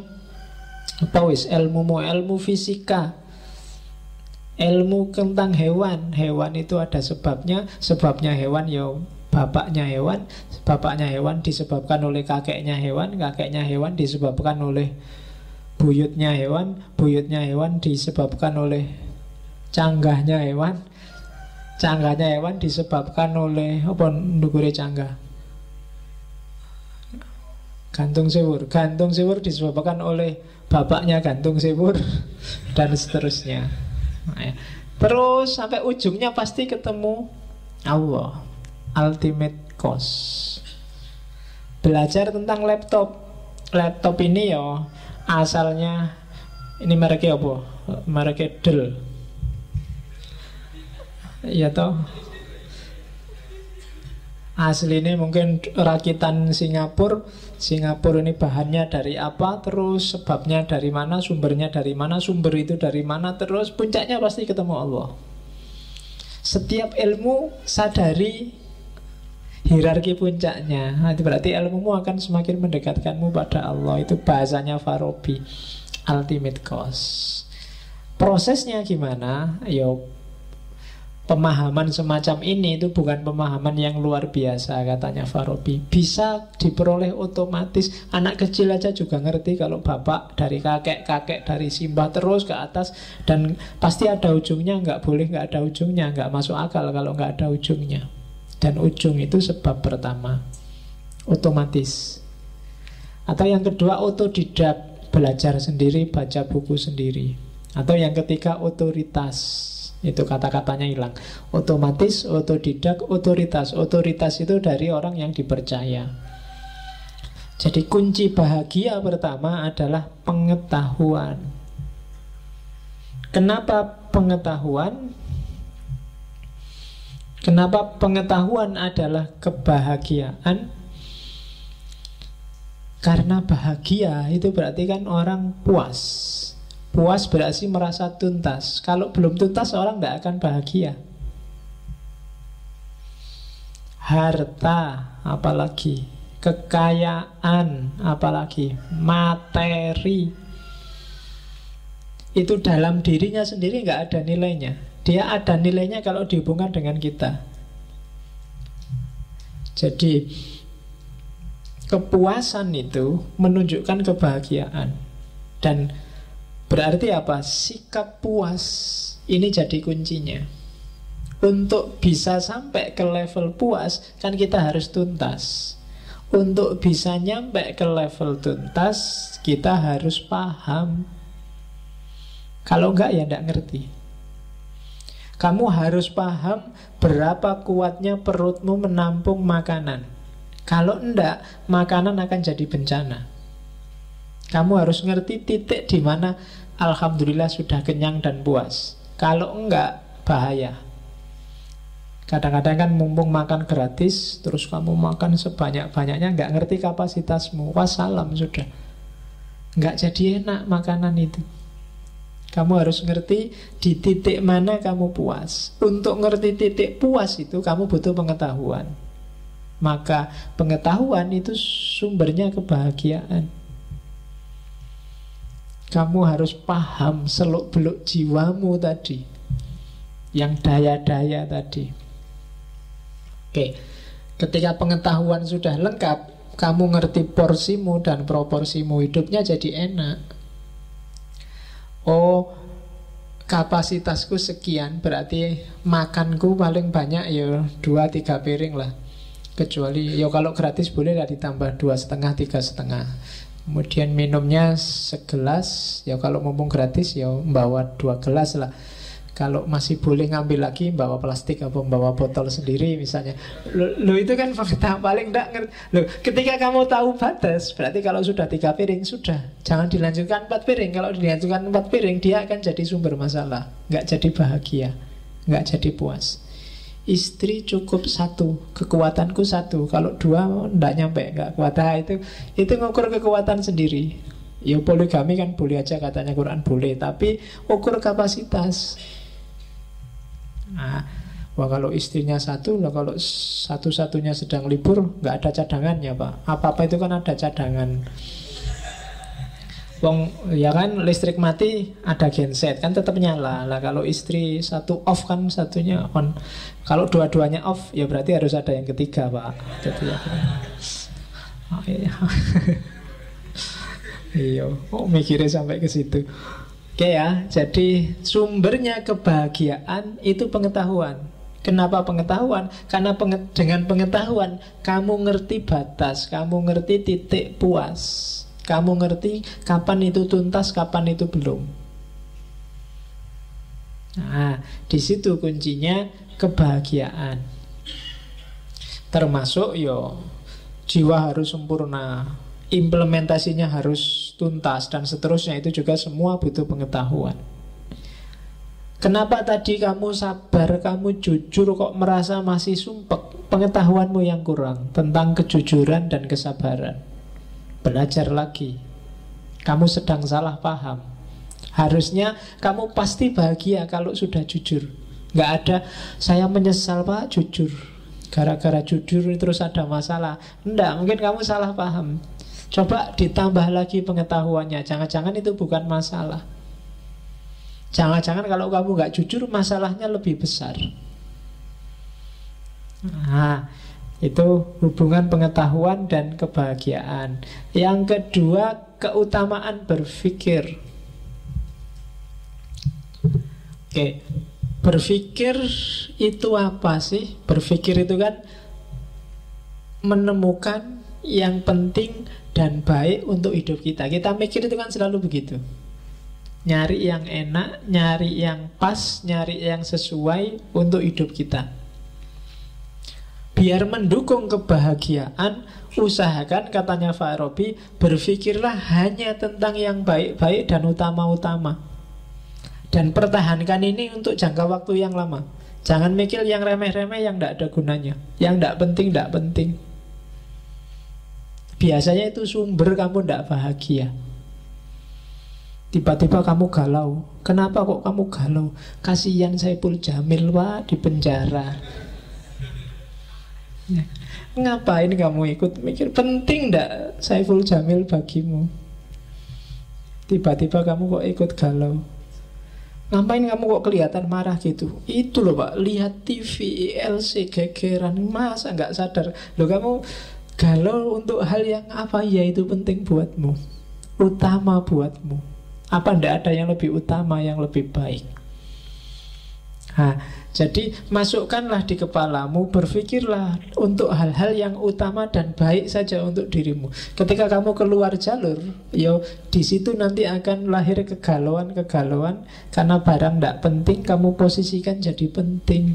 ilmu fisika, ilmu tentang hewan. Hewan itu ada sebabnya. Sebabnya hewan ya bapaknya hewan. Bapaknya hewan disebabkan oleh kakeknya hewan. Kakeknya hewan disebabkan oleh buyutnya hewan. Buyutnya hewan disebabkan oleh canggahnya hewan. Canggahnya hewan disebabkan oleh apa ndukure canggah? Gantung siwur. Gantung siwur disebabkan oleh bapaknya gantung siwur. Dan seterusnya. Nah, ya. Terus sampai ujungnya pasti ketemu Allah, ultimate cause. Belajar tentang laptop. Laptop ini ya asalnya, ini mereknya apa? Mereknya Dell. Iya toh. Aslinya mungkin rakitan Singapura. Singapura ini bahannya dari apa, terus sebabnya dari mana, sumbernya dari mana, sumber itu dari mana, terus puncaknya pasti ketemu Allah. Setiap ilmu sadari hierarki puncaknya. Nah, itu berarti ilmumu akan semakin mendekatkanmu pada Allah. Itu bahasanya Farabi, ultimate cause. Prosesnya gimana? Yo, pemahaman semacam ini itu bukan pemahaman yang luar biasa, katanya Farabi. Bisa diperoleh otomatis. Anak kecil aja juga ngerti kalau bapak dari kakek, kakek dari simbah terus ke atas. Dan pasti ada ujungnya, nggak boleh nggak ada ujungnya. Nggak masuk akal kalau nggak ada ujungnya. Dan ujung itu sebab pertama, otomatis. Atau yang kedua, otodidak, belajar sendiri, baca buku sendiri. Atau yang ketiga, otoritas. Itu kata-katanya hilang. Otomatis, otodidak, otoritas. Otoritas itu dari orang yang dipercaya. Jadi kunci bahagia pertama adalah pengetahuan. Kenapa pengetahuan? Kenapa pengetahuan adalah kebahagiaan? Karena bahagia itu berarti kan orang puas. Puas berarti merasa tuntas. Kalau belum tuntas orang tidak akan bahagia. Harta apalagi, kekayaan apalagi, materi, itu dalam dirinya sendiri nggak ada nilainya. Dia ada nilainya kalau dihubungkan dengan kita. Jadi kepuasan itu menunjukkan kebahagiaan. Dan berarti apa? Sikap puas ini jadi kuncinya. Untuk bisa sampai ke level puas, kan kita harus tuntas. Untuk bisa nyampe ke level tuntas, kita harus paham. Kalau enggak ya enggak ngerti. Kamu harus paham berapa kuatnya perutmu menampung makanan. Kalau enggak, makanan akan jadi bencana. Kamu harus ngerti titik di mana alhamdulillah sudah kenyang dan puas. Kalau enggak, bahaya. Kadang-kadang kan mumpung makan gratis, terus kamu makan sebanyak-banyaknya, enggak ngerti kapasitasmu. Wassalam sudah. Enggak jadi enak makanan itu. Kamu harus ngerti di titik mana kamu puas. Untuk ngerti titik puas itu kamu butuh pengetahuan. Maka pengetahuan itu sumbernya kebahagiaan. Kamu harus paham seluk-beluk jiwamu tadi, yang daya-daya tadi. Oke, ketika pengetahuan sudah lengkap, kamu ngerti porsimu dan proporsimu, hidupnya jadi enak. Oh, kapasitasku sekian, berarti makanku paling banyak ya 2-3 piring lah. Kecuali ya kalau gratis boleh lah ditambah 2,5, 3,5. Kemudian minumnya segelas, ya kalau mumpung gratis ya bawa 2 gelas lah. Kalau masih boleh ngambil lagi, bawa plastik atau bawa botol sendiri misalnya. Lo itu kan fakta paling enggak ngerti. Lo ketika kamu tahu batas, berarti kalau sudah 3 piring sudah, jangan dilanjutkan 4 piring. Kalau dilanjutkan 4 piring, dia akan jadi sumber masalah, nggak jadi bahagia, nggak jadi puas. Istri cukup 1, kekuatanku 1. Kalau 2 enggak nyampe, nggak kuat. Itu ngukur kekuatan sendiri. Ya poligami kan boleh aja, katanya Quran boleh, tapi ukur kapasitas. Nah, wah kalau istrinya 1, lah kalau satu-satunya sedang libur, nggak ada cadangannya Pak. Apa-apa itu kan ada cadangan. Wong ya kan listrik mati ada genset kan tetap nyala. Lah kalau istri 1 off kan satunya on. Kalau dua-duanya off ya berarti harus ada yang ketiga Pak. Jadi ya. Oh, iya. Iya, oh mikirnya sampai ke situ. Oke ya, jadi sumbernya kebahagiaan itu pengetahuan. Kenapa pengetahuan? Karena dengan pengetahuan kamu ngerti batas, kamu ngerti titik puas, kamu ngerti kapan itu tuntas, kapan itu belum. Nah, di situ kuncinya kebahagiaan. Termasuk yo jiwa harus sempurna, implementasinya harus tuntas, dan seterusnya. Itu juga semua butuh pengetahuan. Kenapa tadi kamu sabar, kamu jujur kok merasa masih sumpek? Pengetahuanmu yang kurang tentang kejujuran dan kesabaran. Belajar lagi. Kamu sedang salah paham. Harusnya kamu pasti bahagia kalau sudah jujur. Gak ada saya menyesal Pak jujur, gara-gara jujur terus ada masalah. Enggak, mungkin kamu salah paham. Coba ditambah lagi pengetahuannya. Jangan-jangan itu bukan masalah. Jangan-jangan kalau kamu gak jujur, masalahnya lebih besar. Nah, itu hubungan pengetahuan dan kebahagiaan. Yang kedua, keutamaan berpikir. Oke, berpikir itu apa sih? Berpikir itu kan menemukan yang penting dan baik untuk hidup kita. Kita mikir itu kan selalu begitu. Nyari yang enak, nyari yang pas, nyari yang sesuai untuk hidup kita. Biar mendukung kebahagiaan, usahakan, katanya Farabi, berpikirlah hanya tentang yang baik-baik dan utama-utama. Dan pertahankan ini untuk jangka waktu yang lama. Jangan mikir yang remeh-remeh, yang tidak ada gunanya, yang tidak penting. Biasanya itu sumber kamu tidak bahagia. Tiba-tiba kamu galau. Kenapa kok kamu galau? Kasihan Saipul Jamil Pak di penjara. Ya. Ngapain kamu ikut mikir? Penting tidak Saiful Jamil bagimu? Tiba-tiba kamu kok ikut galau. Ngapain kamu kok kelihatan marah gitu? Itu loh Pak, lihat TV, ILC, gegeran. Masa nggak sadar? Loh kamu galau untuk hal yang apa ya itu penting buatmu, utama buatmu. Apa ndak ada yang lebih utama, yang lebih baik? Nah, jadi masukkanlah di kepalamu, berpikirlah untuk hal-hal yang utama dan baik saja untuk dirimu. Ketika kamu keluar jalur, yo di situ nanti akan lahir kegalauan karena barang ndak penting kamu posisikan jadi penting.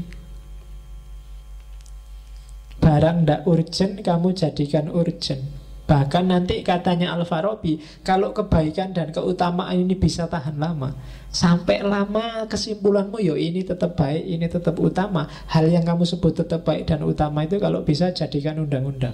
Barang ndak urgent kamu jadikan urgent. Bahkan nanti katanya Al-Farabi, kalau kebaikan dan keutamaan ini bisa tahan lama, sampai lama kesimpulanmu yo ini tetap baik, ini tetap utama. Hal yang kamu sebut tetap baik dan utama itu kalau bisa jadikan undang-undang.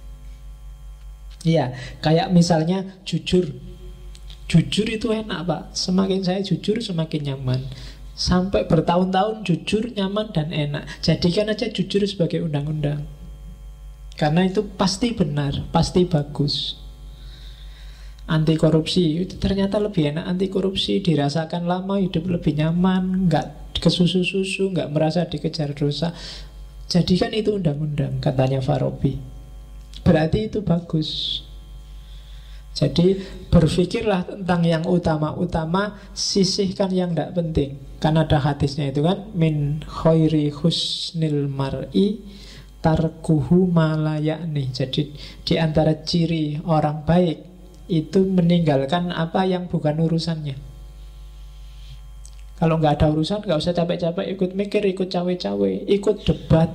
Iya, kayak misalnya jujur. Jujur itu enak Pak. Semakin saya jujur semakin nyaman. Sampai bertahun-tahun jujur, nyaman dan enak. Jadikan aja jujur sebagai undang-undang. Karena itu pasti benar, pasti bagus. Anti korupsi itu ternyata lebih enak. Anti korupsi dirasakan lama, hidup lebih nyaman, nggak kesusu-susu, nggak merasa dikejar dosa. Jadikan itu undang-undang, katanya Farabi. berarti itu bagus. Jadi berpikirlah tentang yang utama-utama, sisihkan yang tidak penting. Kan ada hadisnya itu kan, min khairi husnil mar'i tarkuhu malayakni. Jadi di antara ciri orang baik itu meninggalkan apa yang bukan urusannya. Kalau nggak ada urusan, nggak usah capek-capek ikut mikir, ikut cawe-cawe, ikut debat.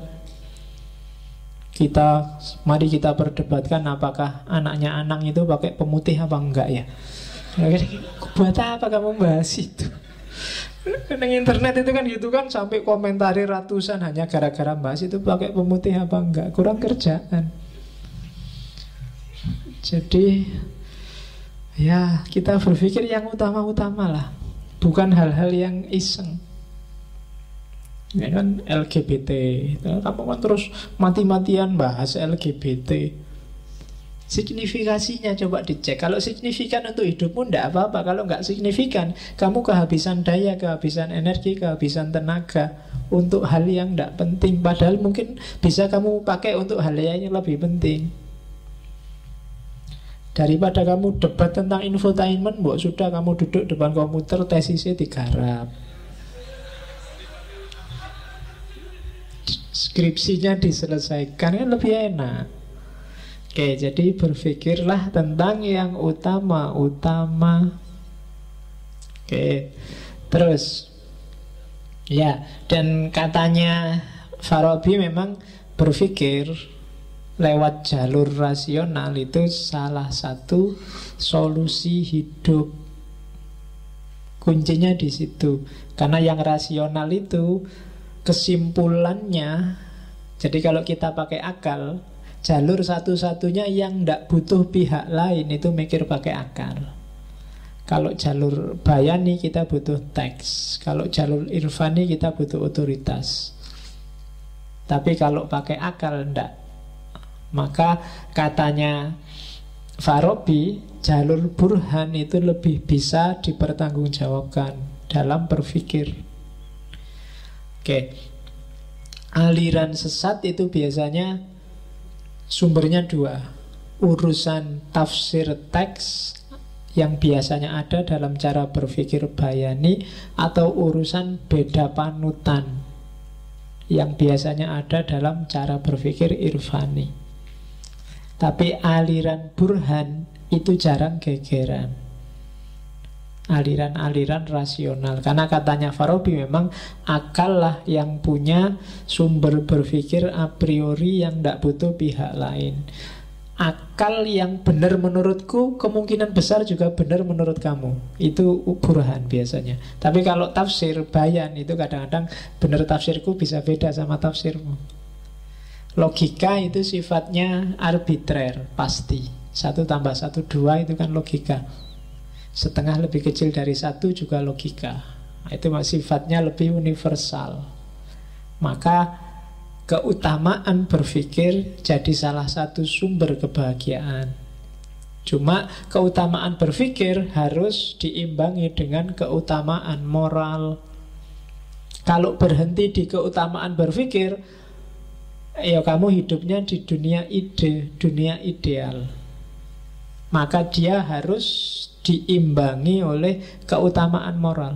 Mari kita perdebatkan apakah anaknya Anang itu pakai pemutih apa enggak ya. Buat apa kamu bahas itu? Di internet itu kan gitu kan, sampai komentari ratusan hanya gara-gara bahas itu pakai pemutih apa enggak. Kurang kerjaan. Jadi ya kita berpikir yang utama-utama lah, bukan hal-hal yang iseng. Ya kan LGBT, kamu kan terus mati-matian bahas LGBT. Signifikasinya coba dicek. Kalau signifikan untuk hidupmu tidak apa-apa. Kalau nggak signifikan, kamu kehabisan daya, kehabisan energi, kehabisan tenaga untuk hal yang tidak penting. Padahal mungkin bisa kamu pakai untuk hal yang lebih penting. Daripada kamu debat tentang infotainment, sudah kamu duduk depan komputer, tesisnya digarap, skripsinya diselesaikan, kan lebih enak. Oke, jadi berpikirlah tentang yang utama-utama. Oke, terus ya, dan katanya Farabi memang berpikir lewat jalur rasional itu salah satu solusi hidup. Kuncinya di situ. Karena yang rasional itu kesimpulannya, jadi kalau kita pakai akal, jalur satu-satunya yang tidak butuh pihak lain itu mikir pakai akal. Kalau jalur bayani kita butuh teks, kalau jalur irfani kita butuh otoritas. Tapi kalau pakai akal tidak. Maka katanya Farabi, jalur burhan itu lebih bisa dipertanggungjawabkan dalam berpikir. Oke, aliran sesat itu biasanya sumbernya dua. Urusan tafsir teks yang biasanya ada dalam cara berpikir bayani, atau urusan beda panutan yang biasanya ada dalam cara berpikir irfani. Tapi aliran burhan itu jarang gegeran. Aliran-aliran rasional. Karena katanya Farabi memang akal lah yang punya sumber berpikir a priori yang tidak butuh pihak lain. Akal yang benar menurutku kemungkinan besar juga benar menurut kamu. Itu burhan biasanya. Tapi kalau tafsir, bayan, itu kadang-kadang benar tafsirku bisa beda sama tafsirmu. Logika itu sifatnya arbitrer, pasti. 1 tambah 1 2 itu kan logika. Setengah lebih kecil dari 1 juga logika. Itu sifatnya lebih universal. Maka keutamaan berpikir jadi salah satu sumber kebahagiaan. Cuma keutamaan berpikir harus diimbangi dengan keutamaan moral. Kalau berhenti di keutamaan berpikir, ya kamu hidupnya di dunia ide, dunia ideal. Maka dia harus diimbangi oleh keutamaan moral.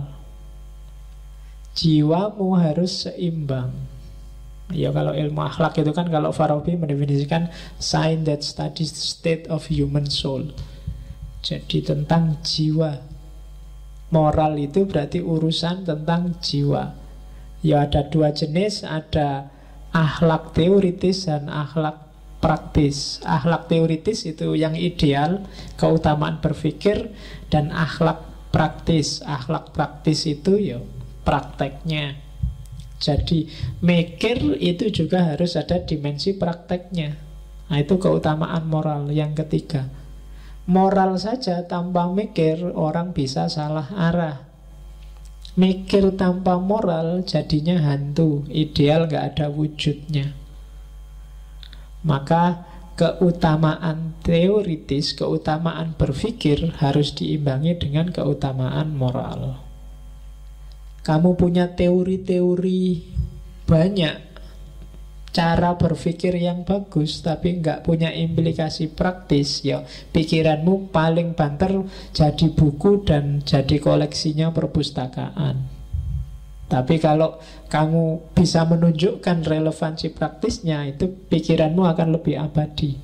Jiwamu harus seimbang. Ya kalau ilmu akhlak itu kan, kalau Farabi mendefinisikan science that studies the state of human soul. Jadi tentang jiwa. Moral itu berarti urusan tentang jiwa. Ya ada 2 jenis, ada akhlak teoritis dan akhlak praktis. Akhlak teoritis itu yang ideal, keutamaan berpikir, dan akhlak praktis. Akhlak praktis itu ya prakteknya. Jadi mikir itu juga harus ada dimensi prakteknya. Nah itu keutamaan moral yang ketiga. Moral saja tanpa mikir orang bisa salah arah. Mikir tanpa moral jadinya hantu, ideal gak ada wujudnya. Maka keutamaan teoritis, keutamaan berpikir harus diimbangi dengan keutamaan moral. Kamu punya teori-teori banyak, cara berpikir yang bagus tapi nggak punya implikasi praktis, ya pikiranmu paling banter jadi buku dan jadi koleksinya perpustakaan. Tapi kalau kamu bisa menunjukkan relevansi praktisnya, itu pikiranmu akan lebih abadi.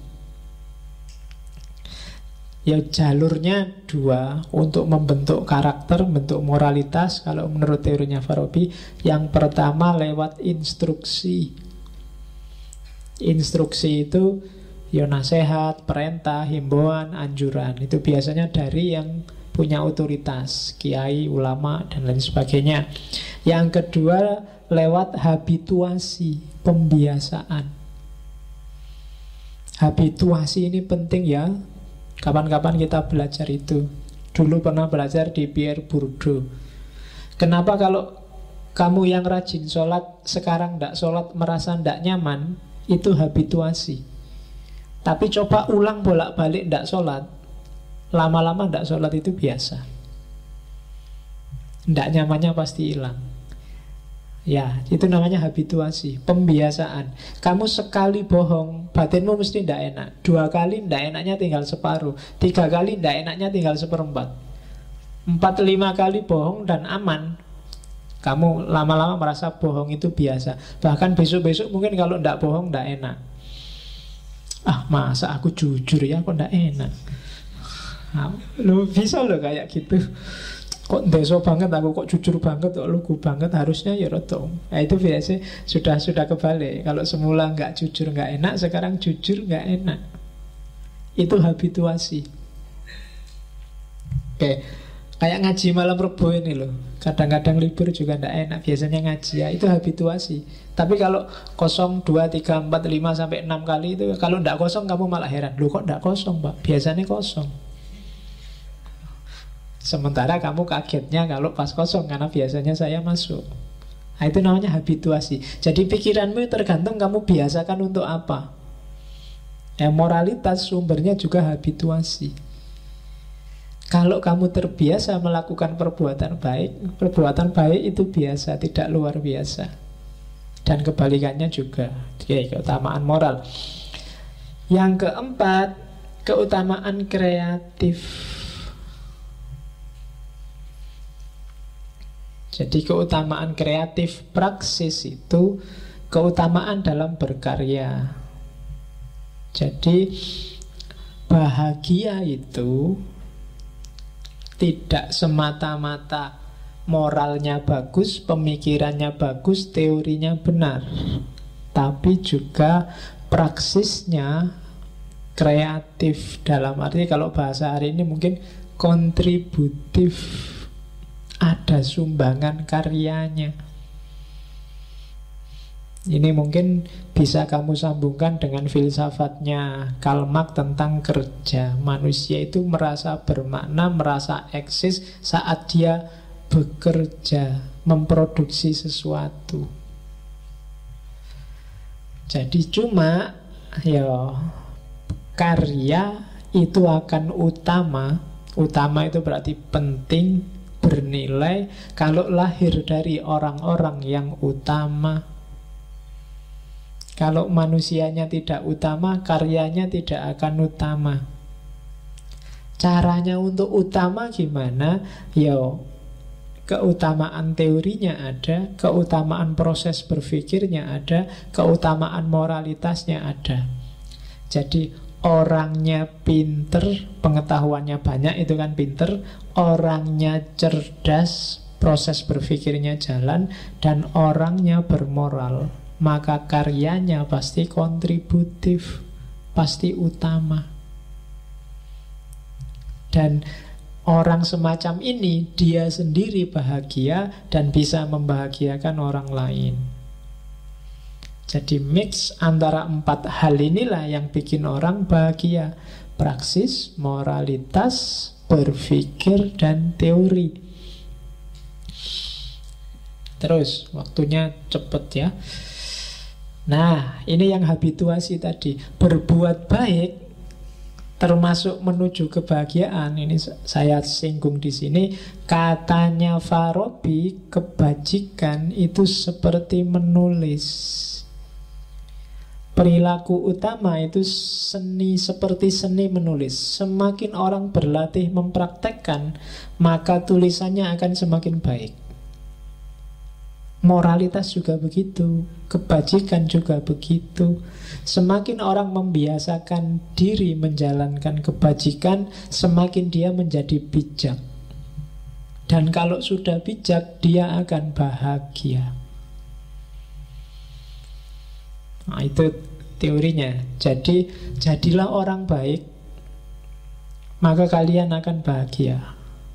Ya jalurnya dua untuk membentuk karakter, membentuk moralitas. Kalau menurut teorinya Farabi, yang pertama lewat instruksi. Instruksi itu ya nasihat, perintah, himbauan, anjuran. Itu biasanya dari yang punya otoritas, kiai, ulama, dan lain sebagainya. Yang kedua lewat habituasi, pembiasaan. Habituasi ini penting ya. Kapan-kapan kita belajar itu. Dulu pernah belajar di Pierre Bourdieu. Kenapa kalau kamu yang rajin sholat, sekarang tidak sholat merasa tidak nyaman? Itu habituasi. Tapi coba ulang bolak-balik tidak sholat, lama-lama tidak sholat itu biasa. Tidak nyamannya pasti hilang. Ya, itu namanya habituasi, pembiasaan. Kamu sekali bohong, batinmu mesti tidak enak. 2 kali tidak enaknya tinggal separuh, 3 kali tidak enaknya tinggal 1/4, 4-5 kali bohong dan aman. Kamu lama-lama merasa bohong itu biasa. Bahkan besok-besok mungkin kalau tidak bohong tidak enak. Masa aku jujur ya, kok tidak enak. Lo bisa lo kayak gitu. Kok deso banget aku, kok jujur banget, kok lugu banget, harusnya ya roto. Itu biasanya sudah kebalik. Kalau semula nggak jujur nggak enak, sekarang jujur nggak enak. Itu habituasi. Oke. Kayak ngaji malam Rebo ini loh. Kadang-kadang libur juga tidak enak, biasanya ngaji ya. Itu habituasi. Tapi kalau 0, 2, 3, 4, 5 sampai 6 kali itu, kalau tidak kosong kamu malah heran. Loh kok tidak kosong Pak? Biasanya kosong. Sementara kamu kagetnya kalau pas kosong, karena biasanya saya masuk. Nah, itu namanya habituasi. Jadi pikiranmu tergantung kamu biasakan untuk apa. Ya, moralitas sumbernya juga habituasi. Kalau kamu terbiasa melakukan perbuatan baik itu biasa, tidak luar biasa. Dan kebalikannya juga. Oke, keutamaan moral. Yang keempat, keutamaan kreatif. Jadi keutamaan kreatif praksis itu keutamaan dalam berkarya. Jadi bahagia itu tidak semata-mata moralnya bagus, pemikirannya bagus, teorinya benar, tapi juga praksisnya kreatif. Dalam arti kalau bahasa hari ini mungkin kontributif, ada sumbangan karyanya. Ini mungkin bisa kamu sambungkan dengan filsafatnya Karl Marx tentang kerja. Manusia itu merasa bermakna, merasa eksis saat dia bekerja, memproduksi sesuatu. Jadi cuma ya karya itu akan utama. Utama itu berarti penting, bernilai kalau lahir dari orang-orang yang utama. Kalau manusianya tidak utama, karyanya tidak akan utama. Caranya untuk utama gimana? Ya, keutamaan teorinya ada, keutamaan proses berpikirnya ada, keutamaan moralitasnya ada. Jadi orangnya pinter, pengetahuannya banyak, itu kan pinter. Orangnya cerdas, proses berpikirnya jalan. Dan orangnya bermoral, maka karyanya pasti kontributif, pasti utama. Dan orang semacam ini, dia sendiri bahagia dan bisa membahagiakan orang lain. Jadi mix antara 4 hal inilah yang bikin orang bahagia. Praksis, moralitas, berpikir, dan teori. Terus, waktunya cepet ya. Nah, ini yang habituasi tadi. Berbuat baik termasuk menuju kebahagiaan. Ini saya singgung di sini. Katanya Farabi, kebajikan itu seperti menulis. Perilaku utama itu seni, seperti seni menulis. Semakin orang berlatih mempraktekkan, maka tulisannya akan semakin baik. Moralitas juga begitu, kebajikan juga begitu. Semakin orang membiasakan diri menjalankan kebajikan, semakin dia menjadi bijak. Dan kalau sudah bijak, dia akan bahagia. Nah, itu teorinya. Jadi, jadilah orang baik, maka kalian akan bahagia.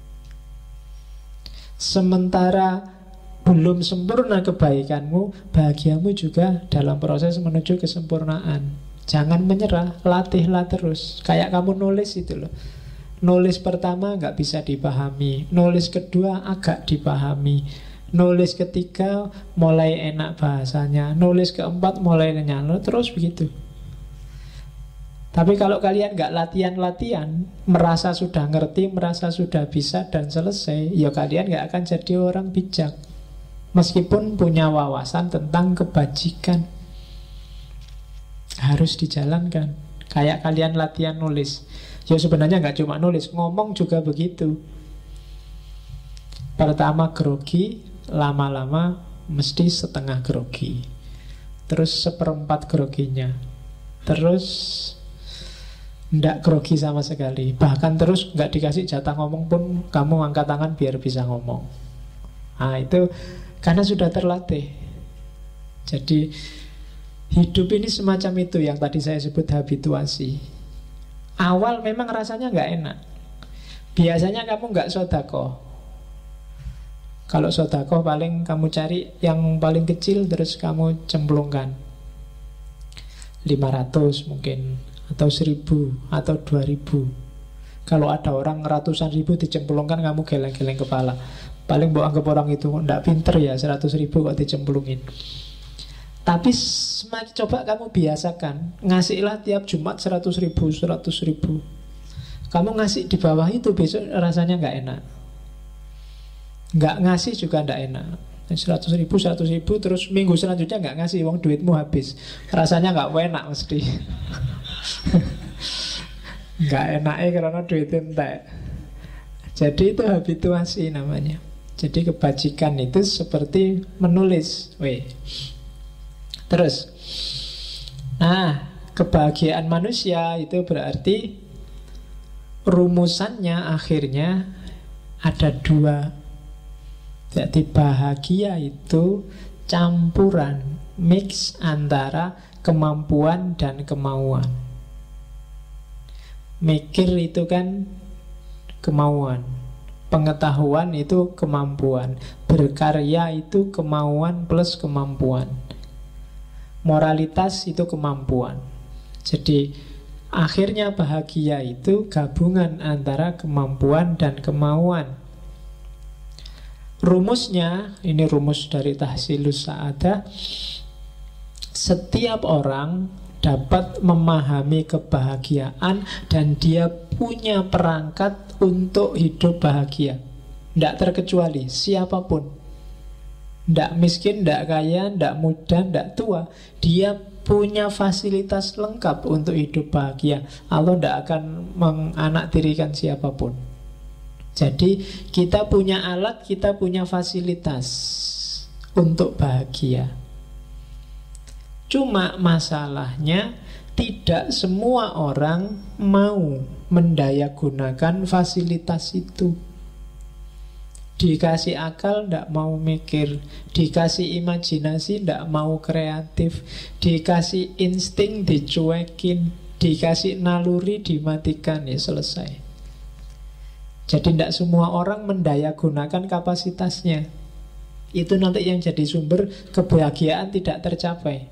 Sementara belum sempurna kebaikanmu, bahagiamu juga dalam proses menuju kesempurnaan. Jangan menyerah, latihlah terus. Kayak kamu nulis itu loh. Nulis pertama nggak bisa dipahami, nulis kedua agak dipahami, nulis ketiga mulai enak bahasanya, nulis keempat mulai nyala, terus begitu. Tapi kalau kalian nggak latihan-latihan, merasa sudah ngerti, merasa sudah bisa dan selesai, ya kalian nggak akan jadi orang bijak. Meskipun punya wawasan tentang kebajikan, harus dijalankan. Kayak kalian latihan nulis, ya sebenarnya nggak cuma nulis, ngomong juga begitu. Pertama grogi, lama-lama mesti setengah grogi, terus seperempat groginya, terus ndak grogi sama sekali. Bahkan terus nggak dikasih jatah ngomong pun kamu angkat tangan biar bisa ngomong. Nah itu karena sudah terlatih. Jadi hidup ini semacam itu yang tadi saya sebut habituasi. Awal memang rasanya nggak enak. Biasanya kamu nggak sodako. Kalau sodako paling kamu cari yang paling kecil terus kamu cemplungkan 500 mungkin, atau 1000 atau 2000. Kalau ada orang ratusan ribu dicemplungkan, kamu geleng-geleng kepala. Paling mau anggap orang itu nggak pinter ya, 100.000 kok dicemplungin. Tapi semakin coba kamu biasakan, ngasihlah tiap Jumat 100.000, 100.000. Kamu ngasih di bawah itu, besok rasanya nggak enak. Nggak ngasih juga nggak enak. 100.000, 100.000, terus minggu selanjutnya nggak ngasih, uang duitmu habis. Rasanya nggak enak mesti. Nggak enaknya karena duit entek. Jadi itu habituasi namanya. Jadi kebajikan itu seperti menulis. Terus, nah, kebahagiaan manusia itu berarti rumusannya akhirnya ada dua. Jadi bahagia itu campuran, mix antara kemampuan dan kemauan. Mikir itu kan kemauan, pengetahuan itu kemampuan, berkarya itu kemauan plus kemampuan, moralitas itu kemampuan. Jadi akhirnya bahagia itu gabungan antara kemampuan dan kemauan. Rumusnya, ini rumus dari Tahsilus Sa'adah, setiap orang dapat memahami kebahagiaan dan dia punya perangkat untuk hidup bahagia. Tidak terkecuali siapapun. Tidak miskin, tidak kaya, tidak muda, tidak tua. Dia punya fasilitas lengkap untuk hidup bahagia. Allah tidak akan menganaktirikan siapapun. Jadi kita punya alat, kita punya fasilitas untuk bahagia. Cuma masalahnya tidak semua orang mau mendayagunakan fasilitas itu. Dikasih akal tidak mau mikir, dikasih imajinasi tidak mau kreatif, dikasih insting dicuekin, dikasih naluri dimatikan, ya selesai. Jadi tidak semua orang mendayagunakan kapasitasnya. Itu nanti yang jadi sumber kebahagiaan tidak tercapai.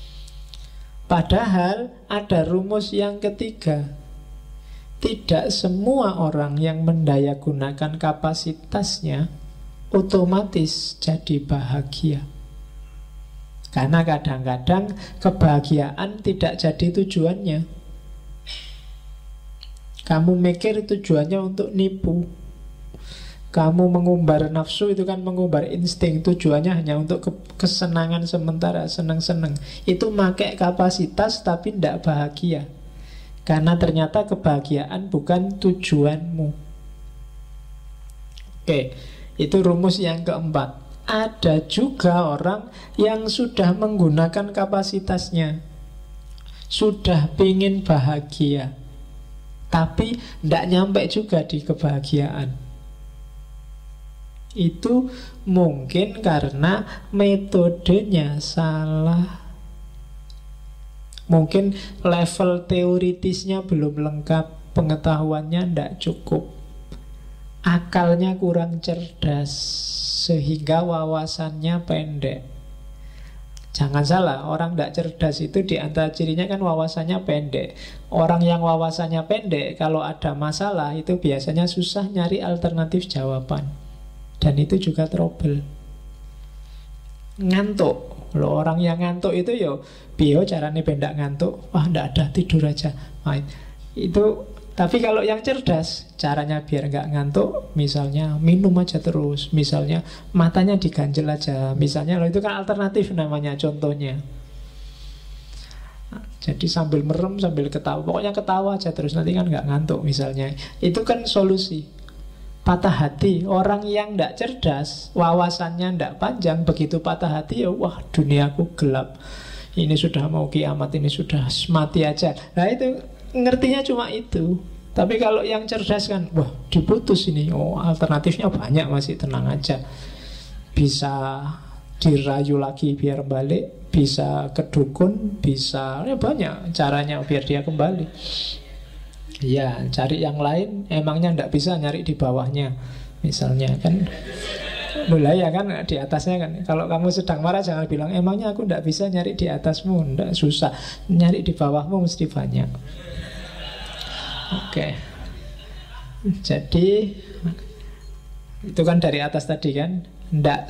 Padahal ada rumus yang ketiga. Tidak semua orang yang mendayagunakan kapasitasnya otomatis jadi bahagia. Karena kadang-kadang kebahagiaan tidak jadi tujuannya. Kamu mikir tujuannya untuk nipu, Kamu mengumbar nafsu itu kan mengumbar insting. Tujuannya hanya untuk kesenangan sementara, seneng-seneng. Itu pakai kapasitas tapi tidak bahagia. Karena ternyata kebahagiaan bukan tujuanmu. Oke, itu rumus yang keempat. Ada juga orang yang sudah menggunakan kapasitasnya, sudah pingin bahagia, tapi tidak nyampe juga di kebahagiaan. Itu mungkin karena metodenya salah. Mungkin level teoritisnya belum lengkap, pengetahuannya tidak cukup, akalnya kurang cerdas, sehingga wawasannya pendek. Jangan salah, orang tidak cerdas itu di antara cirinya kan wawasannya pendek. Orang yang wawasannya pendek, kalau ada masalah itu biasanya susah nyari alternatif jawaban. Dan itu juga trouble. Ngantuk. Loh, orang yang ngantuk itu yo bio caranya pendak ngantuk. Wah, ndak ada, tidur aja. Nah, itu. Tapi kalau yang cerdas, caranya biar nggak ngantuk, misalnya minum aja terus, misalnya matanya diganjel aja, misalnya, loh, itu kan alternatif namanya, contohnya. Nah, jadi sambil merem, sambil ketawa, pokoknya ketawa aja terus, nanti kan nggak ngantuk misalnya. Itu kan solusi. Patah hati, orang yang tidak cerdas, wawasannya tidak panjang, begitu patah hati ya wah duniaku gelap, ini sudah mau kiamat, ini sudah mati aja. Nah itu ngertinya cuma itu. Tapi kalau yang cerdas kan, wah diputus ini, oh alternatifnya banyak, masih tenang aja, bisa dirayu lagi biar balik, bisa ke dukun, bisa ya banyak caranya biar dia kembali. Ya, cari yang lain. Emangnya ndak bisa nyari di bawahnya, misalnya kan. Loh ya kan, di atasnya kan. Kalau kamu sedang marah jangan bilang emangnya aku ndak bisa nyari di atasmu. Ndak, susah. Nyari di bawahmu mesti banyak. Oke. Jadi itu kan dari atas tadi kan. Ndak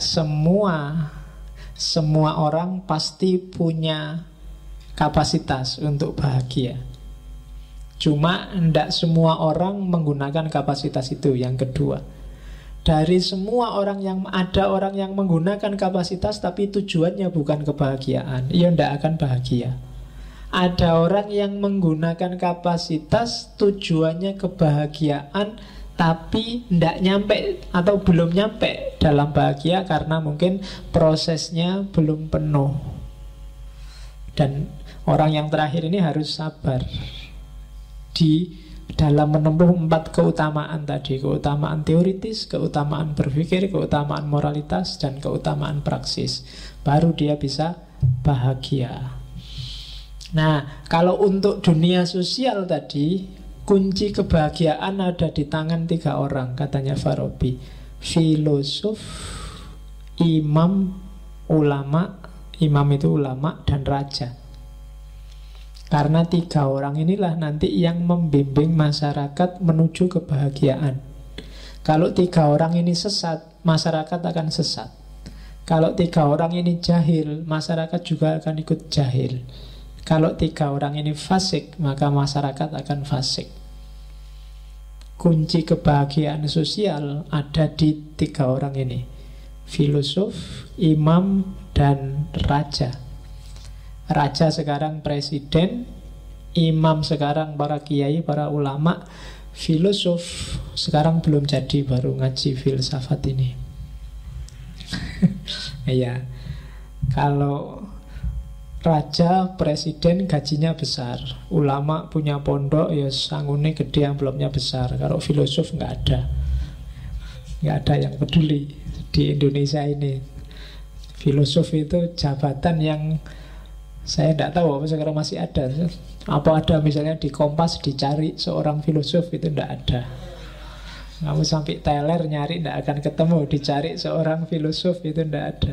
semua orang pasti punya kapasitas untuk bahagia. Cuma tidak semua orang menggunakan kapasitas itu. Yang kedua, dari semua orang yang ada, orang yang menggunakan kapasitas tapi tujuannya bukan kebahagiaan, ia tidak akan bahagia. Ada orang yang menggunakan kapasitas tujuannya kebahagiaan tapi tidak nyampe atau belum nyampe dalam bahagia karena mungkin prosesnya belum penuh. Dan orang yang terakhir ini harus sabar di dalam menempuh 4 keutamaan tadi. Keutamaan teoritis, keutamaan berpikir, keutamaan moralitas, dan keutamaan praksis. Baru dia bisa bahagia. Nah, kalau untuk dunia sosial tadi, kunci kebahagiaan ada di tangan 3 orang, katanya Farabi. Filosof, imam, ulama. Imam itu ulama, dan raja. Karena 3 orang inilah nanti yang membimbing masyarakat menuju kebahagiaan. Kalau 3 orang ini sesat, masyarakat akan sesat. Kalau 3 orang ini jahil, masyarakat juga akan ikut jahil. Kalau 3 orang ini fasik, maka masyarakat akan fasik. Kunci kebahagiaan sosial ada di 3 orang ini. Filosof, imam, dan raja. Raja sekarang presiden, imam sekarang para kiai, para ulama, filosof sekarang belum jadi, baru ngaji filsafat ini. Ya, kalau raja, presiden gajinya besar, ulama punya pondok ya sangune gede, amplopnya besar. Kalau filosof nggak ada yang peduli di Indonesia ini. Filosof itu jabatan yang saya tidak tahu apa sekarang masih ada. Apa ada misalnya di Kompas dicari seorang filosof, itu tidak ada. Kamu sampai teler nyari tidak akan ketemu. Dicari seorang filosof itu tidak ada.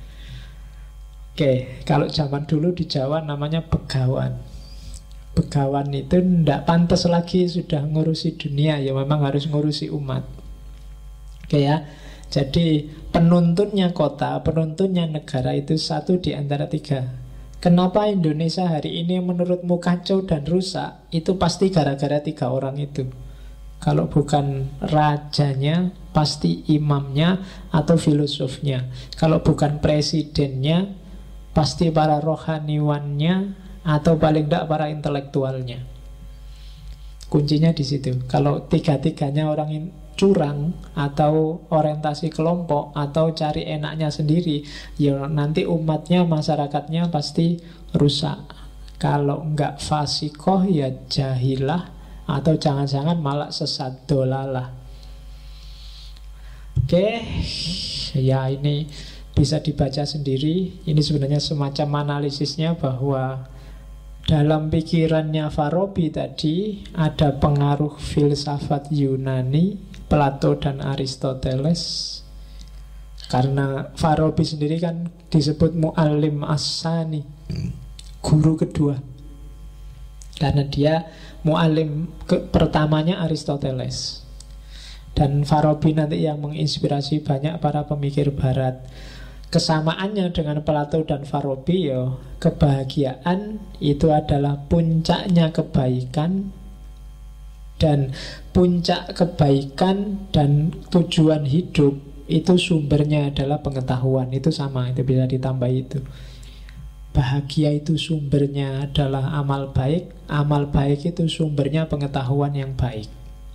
Oke, kalau zaman dulu di Jawa namanya begawan. Begawan itu tidak pantas lagi sudah ngurusi dunia, ya memang harus ngurusi umat. Oke ya. Jadi penuntunnya kota, penuntunnya negara itu satu di antara 3. Kenapa Indonesia hari ini menurutmu kacau dan rusak? Itu pasti gara-gara 3 orang itu. Kalau bukan rajanya, pasti imamnya atau filosofnya. Kalau bukan presidennya, pasti para rohaniwannya atau paling tidak para intelektualnya. Kuncinya di situ. Kalau tiga-tiganya orang curang atau orientasi kelompok atau cari enaknya sendiri, ya nanti umatnya, masyarakatnya pasti rusak. Kalau enggak fasikoh ya jahilah, atau jangan-jangan malah sesat dolalah. Oke, ya ini bisa dibaca sendiri. Ini sebenarnya semacam analisisnya bahwa dalam pikirannya Farabi tadi ada pengaruh filsafat Yunani, Plato dan Aristoteles. Karena Farabi sendiri kan disebut mu'allim as-sani, guru kedua. Karena dia mu'allim pertamanya Aristoteles. Dan Farabi nanti yang menginspirasi banyak para pemikir barat. Kesamaannya dengan Plato dan Farabi, ya, kebahagiaan itu adalah puncaknya kebaikan, dan puncak kebaikan dan tujuan hidup itu sumbernya adalah pengetahuan. Itu sama, itu bisa ditambah itu. Bahagia itu sumbernya adalah amal baik itu sumbernya pengetahuan yang baik.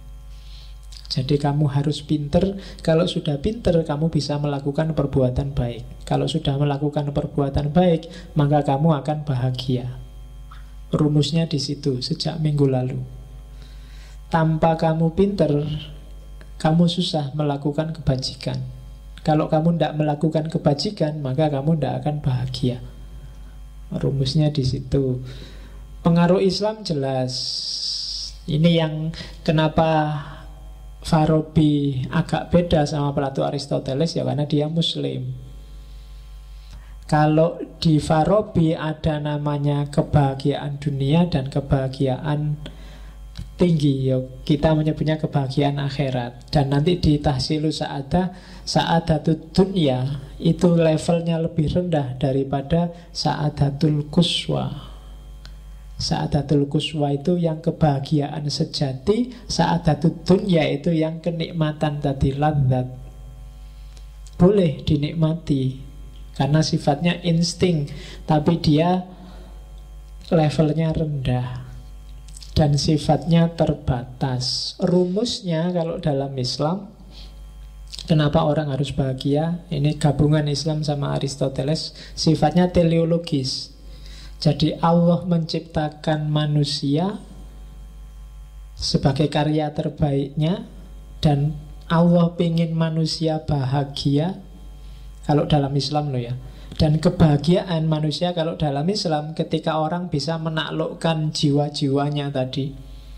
Jadi kamu harus pinter. Kalau sudah pinter, kamu bisa melakukan perbuatan baik. Kalau sudah melakukan perbuatan baik, maka kamu akan bahagia. Rumusnya di situ sejak minggu lalu. Tanpa kamu pinter, kamu susah melakukan kebajikan. Kalau kamu tidak melakukan kebajikan, maka kamu tidak akan bahagia. Rumusnya di situ. Pengaruh Islam jelas. Ini yang kenapa Farabi agak beda sama Plato Aristoteles, ya karena dia Muslim. Kalau di Farabi ada namanya kebahagiaan dunia dan kebahagiaan tinggi, ya kita menyebutnya kebahagiaan akhirat. Dan nanti di Tahsilu Sa'adatul Dunya itu levelnya lebih rendah daripada Sa'adatul Quswa. Sa'adatul Quswa itu yang kebahagiaan sejati, Sa'adatul Dunya itu yang kenikmatan tadi, ladzat. Boleh dinikmati karena sifatnya insting, tapi dia levelnya rendah dan sifatnya terbatas. Rumusnya kalau dalam Islam, kenapa orang harus bahagia? Ini gabungan Islam sama Aristoteles, sifatnya teleologis. Jadi Allah menciptakan manusia sebagai karya terbaiknya, dan Allah ingin manusia bahagia. Kalau dalam Islam loh ya. Dan kebahagiaan manusia kalau dalam Islam ketika orang bisa menaklukkan jiwa-jiwanya tadi.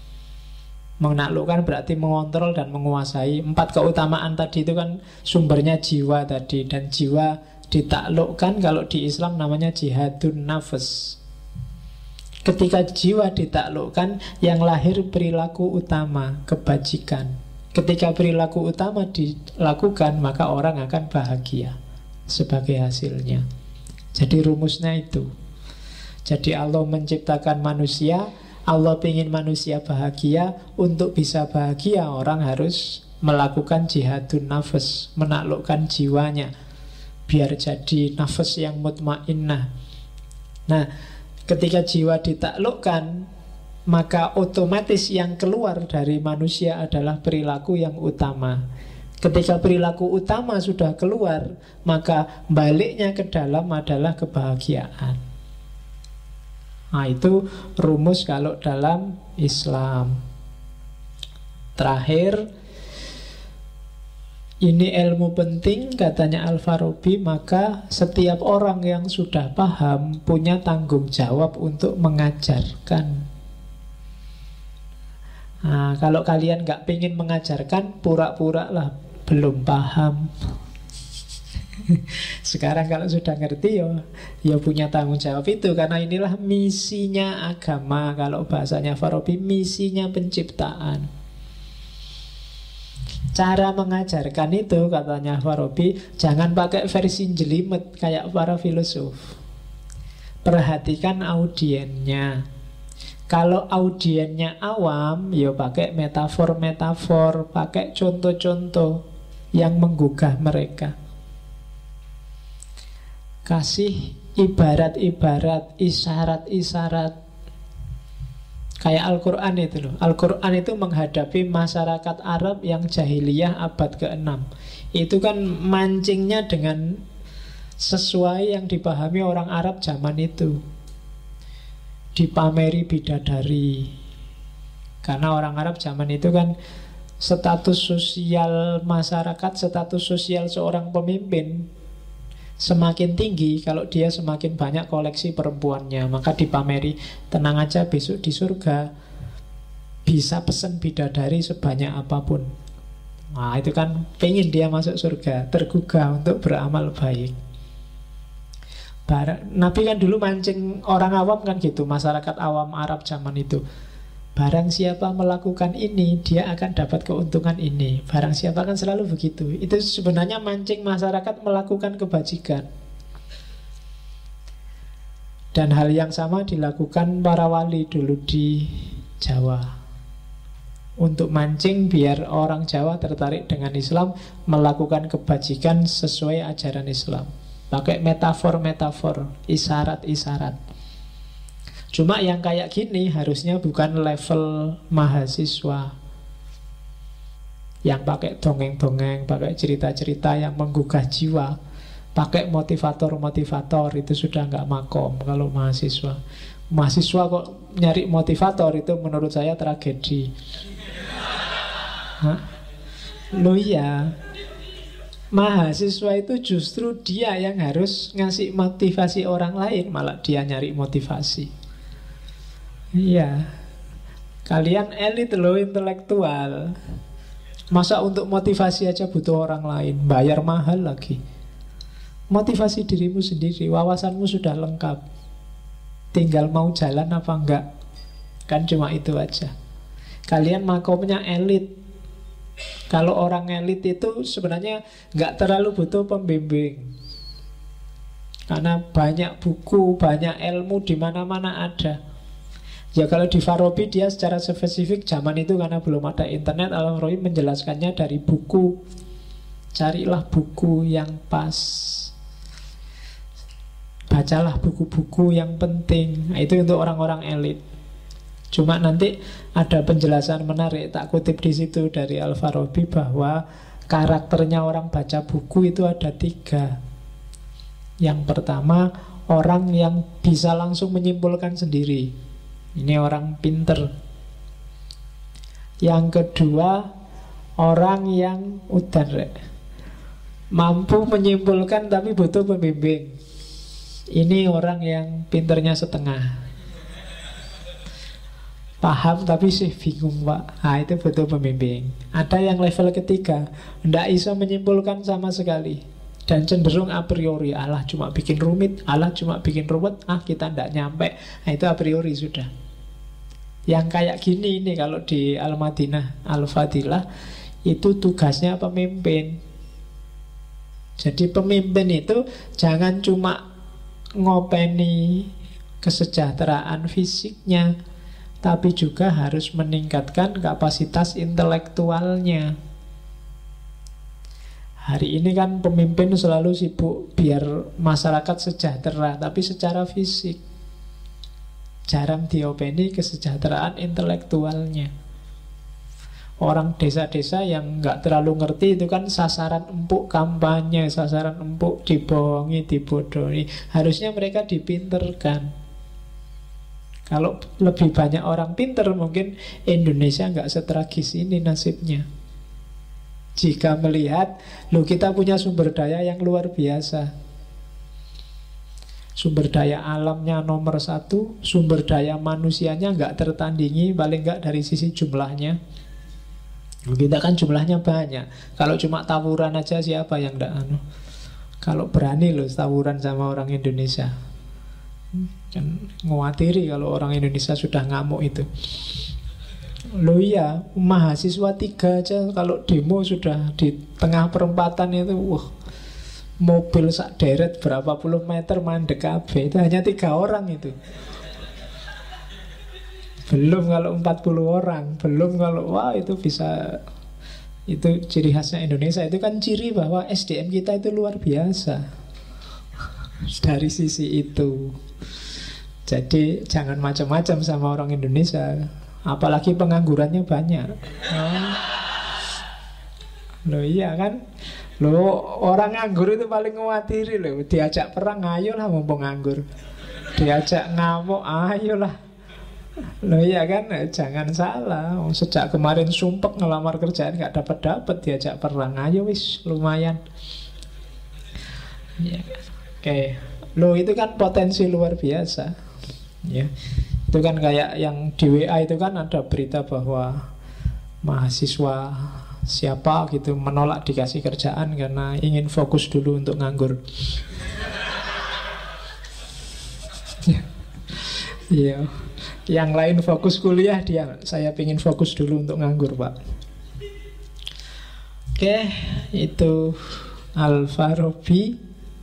Menaklukkan berarti mengontrol dan menguasai. 4 keutamaan tadi itu kan sumbernya jiwa tadi. Dan jiwa ditaklukkan kalau di Islam namanya jihadun nafas. Ketika jiwa ditaklukkan, yang lahir perilaku utama, kebajikan. Ketika perilaku utama dilakukan, maka orang akan bahagia sebagai hasilnya. Jadi rumusnya itu. Jadi Allah menciptakan manusia, Allah ingin manusia bahagia. Untuk bisa bahagia, orang harus melakukan jihadun nafas, menaklukkan jiwanya biar jadi nafas yang mutmainnah. Nah, ketika jiwa ditaklukkan, maka otomatis yang keluar dari manusia adalah perilaku yang utama. Ketika perilaku utama sudah keluar, maka baliknya ke dalam adalah kebahagiaan. Nah, itu rumus kalau dalam Islam. Terakhir, ini ilmu penting katanya Al-Farabi, maka setiap orang yang sudah paham punya tanggung jawab untuk mengajarkan. Nah, kalau kalian nggak pengen mengajarkan, pura-pura lah belum paham. Sekarang kalau sudah ngerti, ya punya tanggung jawab itu. Karena inilah misinya agama. Kalau bahasanya Farabi, misinya penciptaan. Cara mengajarkan itu katanya Farabi, jangan pakai versi jelimet kayak para filosof. Perhatikan audiennya. Kalau audiennya awam, ya pakai metafor-metafor, pakai contoh-contoh yang menggugah mereka. Kasih ibarat-ibarat, isyarat-isyarat. Kayak Al-Quran itu loh. Al-Quran itu menghadapi masyarakat Arab yang jahiliyah abad ke-6. Itu kan mancingnya dengan sesuai yang dipahami orang Arab zaman itu. Dipameri bidadari. Karena orang Arab zaman itu kan status sosial masyarakat, status sosial seorang pemimpin semakin tinggi kalau dia semakin banyak koleksi perempuannya. Maka dipameri, tenang aja besok di surga bisa pesen bidadari sebanyak apapun. Nah itu kan pengen dia masuk surga, tergugah untuk beramal baik. Nabi kan dulu mancing orang awam kan gitu, masyarakat awam Arab zaman itu. Barang siapa melakukan ini, dia akan dapat keuntungan ini. Barang siapa kan selalu begitu. Itu sebenarnya mancing masyarakat melakukan kebajikan. Dan hal yang sama dilakukan para wali dulu di Jawa. Untuk mancing biar orang Jawa tertarik dengan Islam, melakukan kebajikan sesuai ajaran Islam. Pakai metafor-metafor, isyarat-isyarat. Cuma yang kayak gini harusnya bukan level mahasiswa yang pakai dongeng-dongeng, pakai cerita-cerita yang menggugah jiwa, pakai motivator-motivator. Itu sudah nggak makom kalau mahasiswa. Mahasiswa kok nyari motivator, itu menurut saya tragedi. Loh iya, mahasiswa itu justru dia yang harus ngasih motivasi orang lain, malah dia nyari motivasi. Iya, kalian elit loh, intelektual. Masa untuk motivasi aja butuh orang lain, bayar mahal lagi. Motivasi dirimu sendiri, wawasanmu sudah lengkap. Tinggal mau jalan apa enggak. Kan cuma itu aja. Kalian makomnya elit. Kalau orang elit itu sebenarnya nggak terlalu butuh pembimbing, karena banyak buku, banyak ilmu di mana-mana ada. Ya kalau di Farabi dia secara spesifik zaman itu karena belum ada internet, Al-Farabi menjelaskannya dari buku. Carilah buku yang pas, bacalah buku-buku yang penting. Nah, itu untuk orang-orang elit. Cuma nanti ada penjelasan menarik, tak kutip di situ dari Al-Farabi, bahwa karakternya orang baca buku itu ada 3. Yang pertama, orang yang bisa langsung menyimpulkan sendiri. Ini orang pinter. Yang kedua, orang yang mampu menyimpulkan tapi butuh pembimbing. Ini orang yang pinternya setengah, paham tapi sih bingung pak. Nah itu butuh pembimbing. Ada yang level ketiga, tidak bisa menyimpulkan sama sekali dan cenderung a priori, Allah cuma bikin rumit, Allah cuma bikin ruwet, kita tidak nyampe. Nah itu a priori sudah. Yang kayak gini ini kalau di Al-Madinah Al-Fadilah itu tugasnya pemimpin. Jadi pemimpin itu jangan cuma ngopeni kesejahteraan fisiknya, tapi juga harus meningkatkan kapasitas intelektualnya. Hari ini kan pemimpin selalu sibuk biar masyarakat sejahtera, tapi secara fisik jarang diopeni kesejahteraan intelektualnya. Orang desa-desa yang nggak terlalu ngerti itu kan sasaran empuk kampanye, sasaran empuk dibohongi, dibodohi. Harusnya mereka dipinterkan. Kalau lebih banyak orang pinter, mungkin Indonesia nggak setragis ini nasibnya. Jika melihat, loh kita punya sumber daya yang luar biasa. Sumber daya alamnya nomor 1, sumber daya manusianya nggak tertandingi, paling nggak dari sisi jumlahnya. Kita kan jumlahnya banyak. Kalau cuma tawuran aja siapa yang nggak Kalau berani loh tawuran sama orang Indonesia. Kan ngawatiri kalau orang Indonesia sudah ngamuk itu. Loh iya, mahasiswa 3 aja kalau demo sudah di tengah perempatan itu, wah, mobil sak deret berapa puluh meter mandek kabeh. Itu hanya 3 orang itu. Belum kalau 40 orang. Belum kalau wah itu bisa. Itu ciri khasnya Indonesia. Itu kan ciri bahwa SDM kita itu luar biasa. Dari sisi itu. Jadi jangan macam-macam sama orang Indonesia. Apalagi penganggurannya banyak. Loh iya kan. Loh orang nganggur itu paling ngewatiri loh. Diajak perang ayolah mumpung nganggur. Diajak ngamuk ayolah. Loh iya kan, jangan salah. Sejak kemarin sumpek ngelamar kerjaan gak dapat diajak perang. Ayo wis lumayan ya. Oke. Loh itu kan potensi luar biasa ya. Itu kan kayak yang di WA itu kan ada berita bahwa mahasiswa siapa gitu menolak dikasih kerjaan karena ingin fokus dulu untuk nganggur. Iya. Yang lain fokus kuliah, dia saya ingin fokus dulu untuk nganggur Pak. Oke, itu Al-Farabi.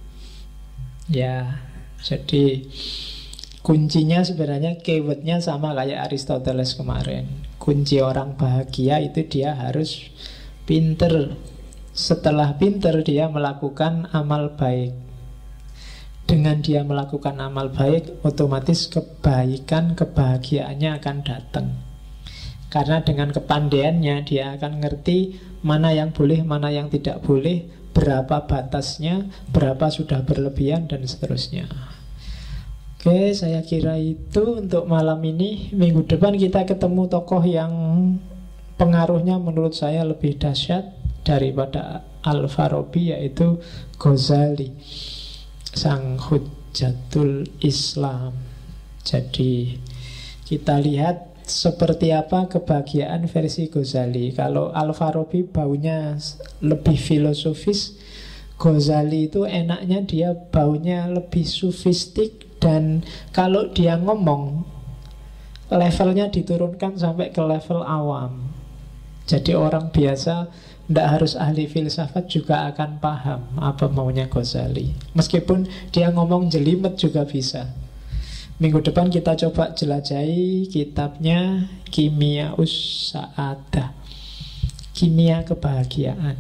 Ya, jadi kuncinya sebenarnya keywordnya sama kayak Aristoteles kemarin. Kunci orang bahagia itu dia harus pinter. Setelah pinter dia melakukan amal baik. Dengan dia melakukan amal baik, otomatis kebaikan, kebahagiaannya akan datang. Karena dengan kepandaiannya dia akan ngerti mana yang boleh, mana yang tidak boleh, berapa batasnya, berapa sudah berlebihan, dan seterusnya. Oke, saya kira itu untuk malam ini. Minggu depan kita ketemu tokoh yang pengaruhnya menurut saya lebih dahsyat daripada Al-Farabi, yaitu Ghazali, sang Hujjatul Islam. Jadi kita lihat seperti apa kebahagiaan versi Ghazali. Kalau Al-Farabi baunya lebih filosofis, Ghazali itu enaknya dia baunya lebih sufistik. Dan kalau dia ngomong, levelnya diturunkan sampai ke level awam. Jadi orang biasa, tidak harus ahli filsafat juga akan paham apa maunya Ghazali. Meskipun dia ngomong jelimet juga bisa. Minggu depan kita coba jelajahi kitabnya Kimia Sa'adah, Kimia Kebahagiaan.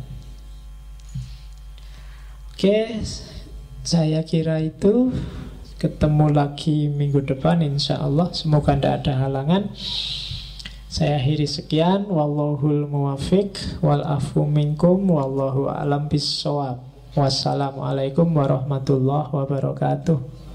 Oke, saya kira itu. Ketemu lagi minggu depan insya Allah. Semoga tidak ada halangan. Saya akhiri sekian. Wallahul muwafiq wal afu minkum wallahu a'lam bissawab. Wassalamualaikum warahmatullahi wabarakatuh.